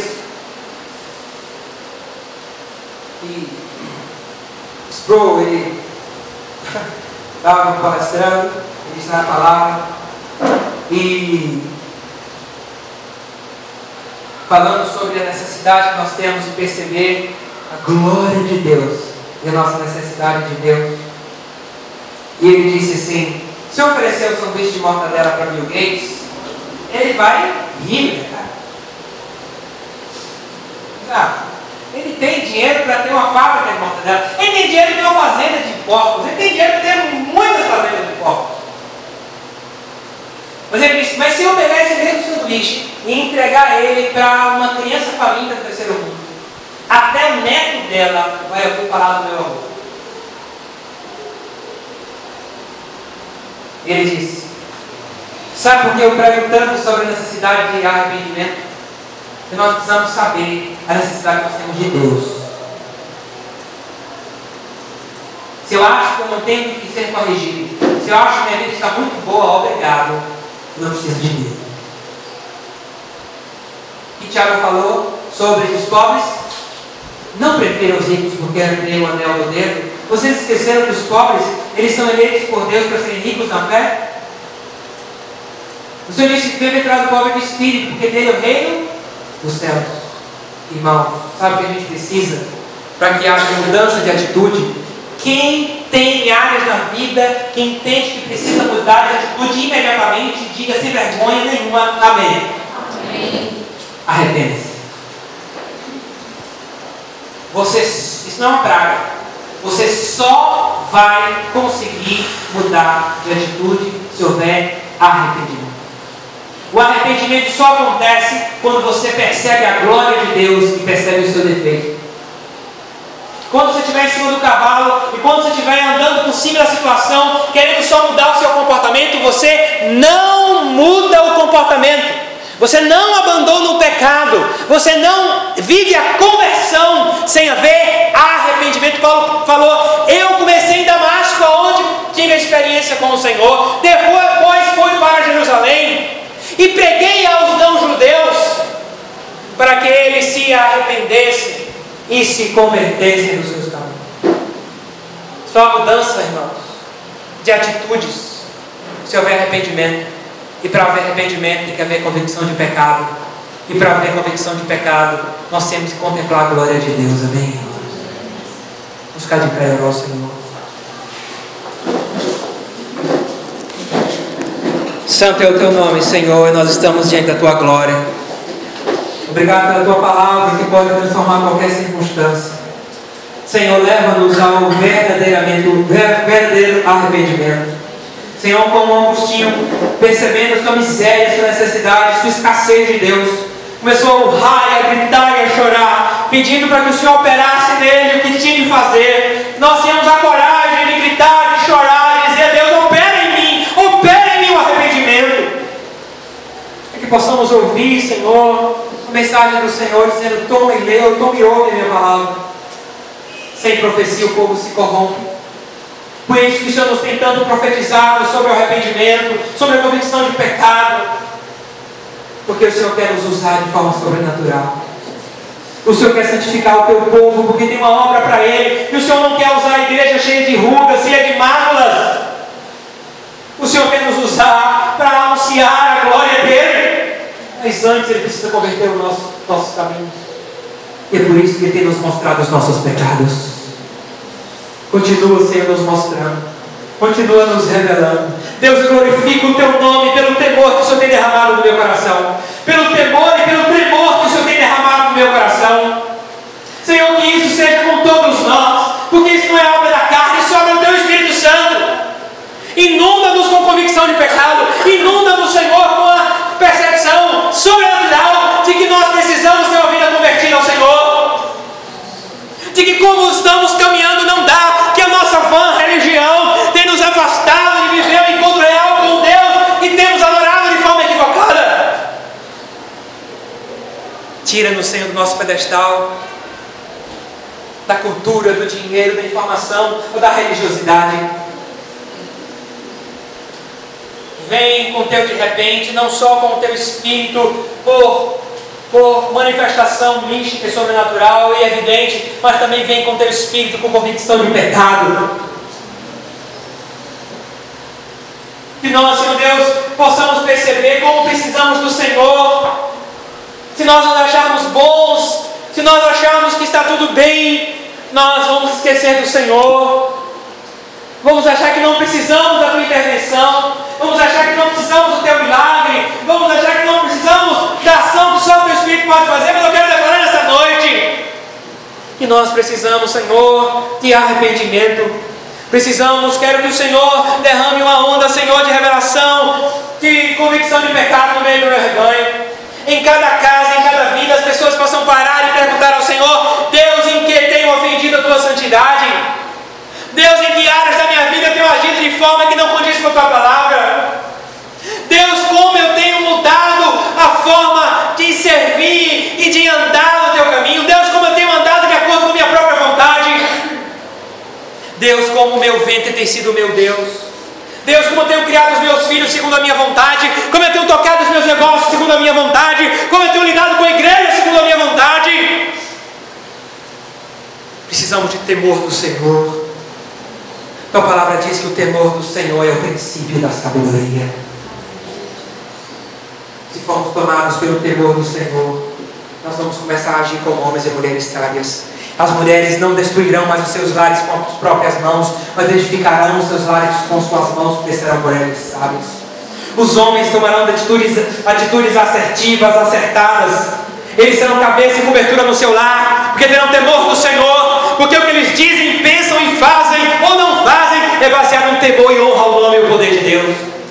que Sproul, ele estava palestrando, ele está na palavra e falando sobre a necessidade que nós temos de perceber a glória de Deus e a nossa necessidade de Deus. E ele disse assim, se eu oferecer o sanduíche de mortadela para Bill Gates, ele vai rir, né, cara? Ele tem dinheiro para ter uma fábrica de mortadela, ele tem dinheiro para ter uma fazenda de porcos, ele tem dinheiro para ter muitas fazendas de porcos. Mas ele disse, mas se eu pegar esse mesmo sanduíche e entregar ele para uma criança faminta do terceiro mundo, até o neto dela vai ouvir falar do meu amor. Ele disse, sabe por que eu prego tanto sobre a necessidade de arrependimento? Porque nós precisamos saber a necessidade que nós temos de Deus. Se eu acho que eu não tenho que ser corrigido, se eu acho que minha vida está muito boa, obrigado. não precisa de dinheiro. E Tiago falou sobre os pobres. Não prefiram os ricos porque têm o anel do dedo. Vocês esqueceram que os pobres, eles são eleitos por Deus para serem ricos na fé? O Senhor disse que deve entrar no pobre do Espírito, porque dele é o reino dos céus. Irmão, sabe o que a gente precisa para que haja mudança de atitude? Quem tem áreas na vida, quem entende que precisa mudar de atitude imediatamente, diga sem vergonha nenhuma, amém. Amém. Arrependa-se. Isso não é uma praga. Você só vai conseguir mudar de atitude se houver arrependimento. O arrependimento só acontece quando você percebe a glória de Deus e percebe o seu defeito. Quando você estiver em cima do cavalo e quando você estiver andando por cima da situação, querendo só mudar o seu comportamento, você não muda o comportamento. Você não abandona o pecado. Você não vive a conversão sem haver arrependimento. Paulo falou: eu comecei em Damasco, onde tive a experiência com o Senhor. Depois fui para Jerusalém e preguei aos não-judeus para que eles se arrependessem e se convertessem nos seus caminhos. Só a mudança, irmãos, de atitudes, se houver arrependimento. E para haver arrependimento tem que haver convicção de pecado. E para haver convicção de pecado, nós temos que contemplar a glória de Deus. Amém, irmãos? Vamos ficar de pé e orar ao Senhor. Santo é o teu nome, Senhor, e nós estamos diante da tua glória. Obrigado pela tua palavra que pode transformar qualquer circunstância. Senhor, leva-nos ao verdadeiro arrependimento. Senhor, como Augustinho, percebendo a sua miséria, a sua necessidade, a sua escassez de Deus, começou a urrar, a gritar e a chorar, pedindo para que o Senhor operasse nele o que tinha de fazer. Nós tínhamos a coragem de gritar, de chorar, de dizer a Deus: opera em mim o arrependimento. É que possamos ouvir, Senhor, a mensagem do Senhor dizendo: toma e lê, toma e ouve a minha palavra. Sem profecia o povo se corrompe. Por isso que estamos tentando profetizar sobre o arrependimento, sobre a convicção de pecado, porque o Senhor quer nos usar de forma sobrenatural. O Senhor quer santificar o teu povo, porque tem uma obra para Ele, e o Senhor não quer usar a igreja cheia de rugas, cheia de máculas. O Senhor quer nos usar para anunciar a glória dEle, mas antes Ele precisa converter os nossos caminhos, e é por isso que Ele tem nos mostrado os nossos pecados. Continua, Senhor, nos mostrando. Continua nos revelando. Deus, glorifica o teu nome pelo temor que o Senhor tem derramado no meu coração. Pelo temor e pelo tremor que o Senhor tem derramado no meu coração. Senhor, que isso seja com todos nós. Porque isso não é obra da carne, isso é obra do teu Espírito Santo. Inunda-nos com convicção de pecado. Inunda-nos, Senhor, com a percepção sobrenatural de que nós precisamos ter uma vida convertida ao Senhor. De que como estamos caminhando não dá. Que a nossa vã religião tem nos afastado de viver o encontro real com Deus e temos adorado de forma equivocada. Tira-nos, Senhor, do nosso pedestal, da cultura, do dinheiro, da informação ou da religiosidade. Vem com o teu de repente, não só com o teu espírito por manifestação mística e sobrenatural e evidente, mas também vem com teu espírito com convicção de pecado. Que nós, Senhor Deus, possamos perceber como precisamos do Senhor. Se nós nos acharmos bons, se nós acharmos que está tudo bem, nós vamos esquecer do Senhor. Vamos achar que não precisamos da tua intervenção. Vamos achar que não precisamos do teu milagre. Vamos achar que não precisamos da ação que só o teu Espírito pode fazer. Mas eu quero declarar nessa noite que nós precisamos, Senhor, de arrependimento. Quero que o Senhor derrame uma onda, Senhor, de revelação, de convicção de pecado no meio do meu rebanho. Em cada casa, em cada vida, as pessoas possam parar e perguntar ao Senhor: Deus, em que tenho ofendido a tua santidade? Deus, em que áreas da minha vida eu tenho agido de forma que não condiz com a tua palavra? Deus, como eu tenho mudado a forma de servir e de andar no teu caminho? Deus, como eu tenho andado de acordo com a minha própria vontade? Deus, como o meu ventre tem sido meu Deus. Deus, como eu tenho criado os meus filhos segundo a minha vontade, como eu tenho tocado os meus negócios segundo a minha vontade, como eu tenho lidado com a igreja segundo a minha vontade. Precisamos de temor do Senhor. Tua palavra diz que o temor do Senhor é o princípio da sabedoria. Se formos tomados pelo temor do Senhor, nós vamos começar a agir como homens e mulheres sábias. As mulheres não destruirão mais os seus lares com as próprias mãos, mas edificarão os seus lares com suas mãos, porque serão mulheres sábias. Os homens tomarão atitudes assertivas, acertadas. Eles serão cabeça e cobertura no seu lar, porque terão temor do Senhor, porque o que eles dizem, pensam e fazem, ou não fazem, é baseado no temor e honra ao nome e ao poder de Deus.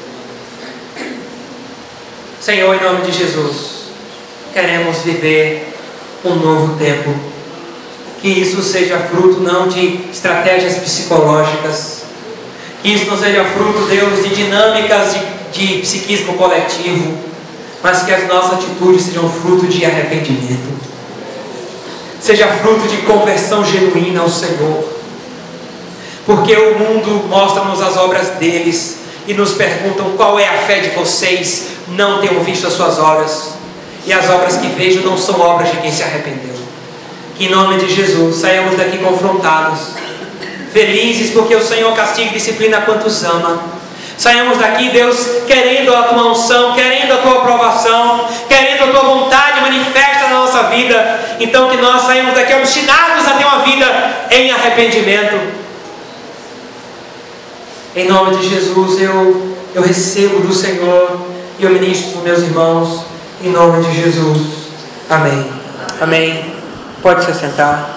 Senhor, em nome de Jesus, queremos viver um novo tempo. Que isso seja fruto não de estratégias psicológicas, que isso não seja fruto, Deus, de dinâmicas de psiquismo coletivo, mas que as nossas atitudes sejam fruto de arrependimento, seja fruto de conversão genuína ao Senhor, porque o mundo mostra-nos as obras deles e nos perguntam qual é a fé de vocês, não tenham visto as suas obras, e as obras que vejo não são obras de quem se arrependeu. Que em nome de Jesus saiamos daqui confrontados, felizes porque o Senhor castiga e disciplina quantos ama. Saiamos daqui, Deus, querendo a tua unção, querendo a tua aprovação, querendo a tua vontade manifesta na nossa vida. Então que nós saímos daqui obstinados a ter uma vida em arrependimento. Em nome de Jesus eu recebo do Senhor e eu ministro para meus irmãos, em nome de Jesus. Amém. Amém. Pode se sentar.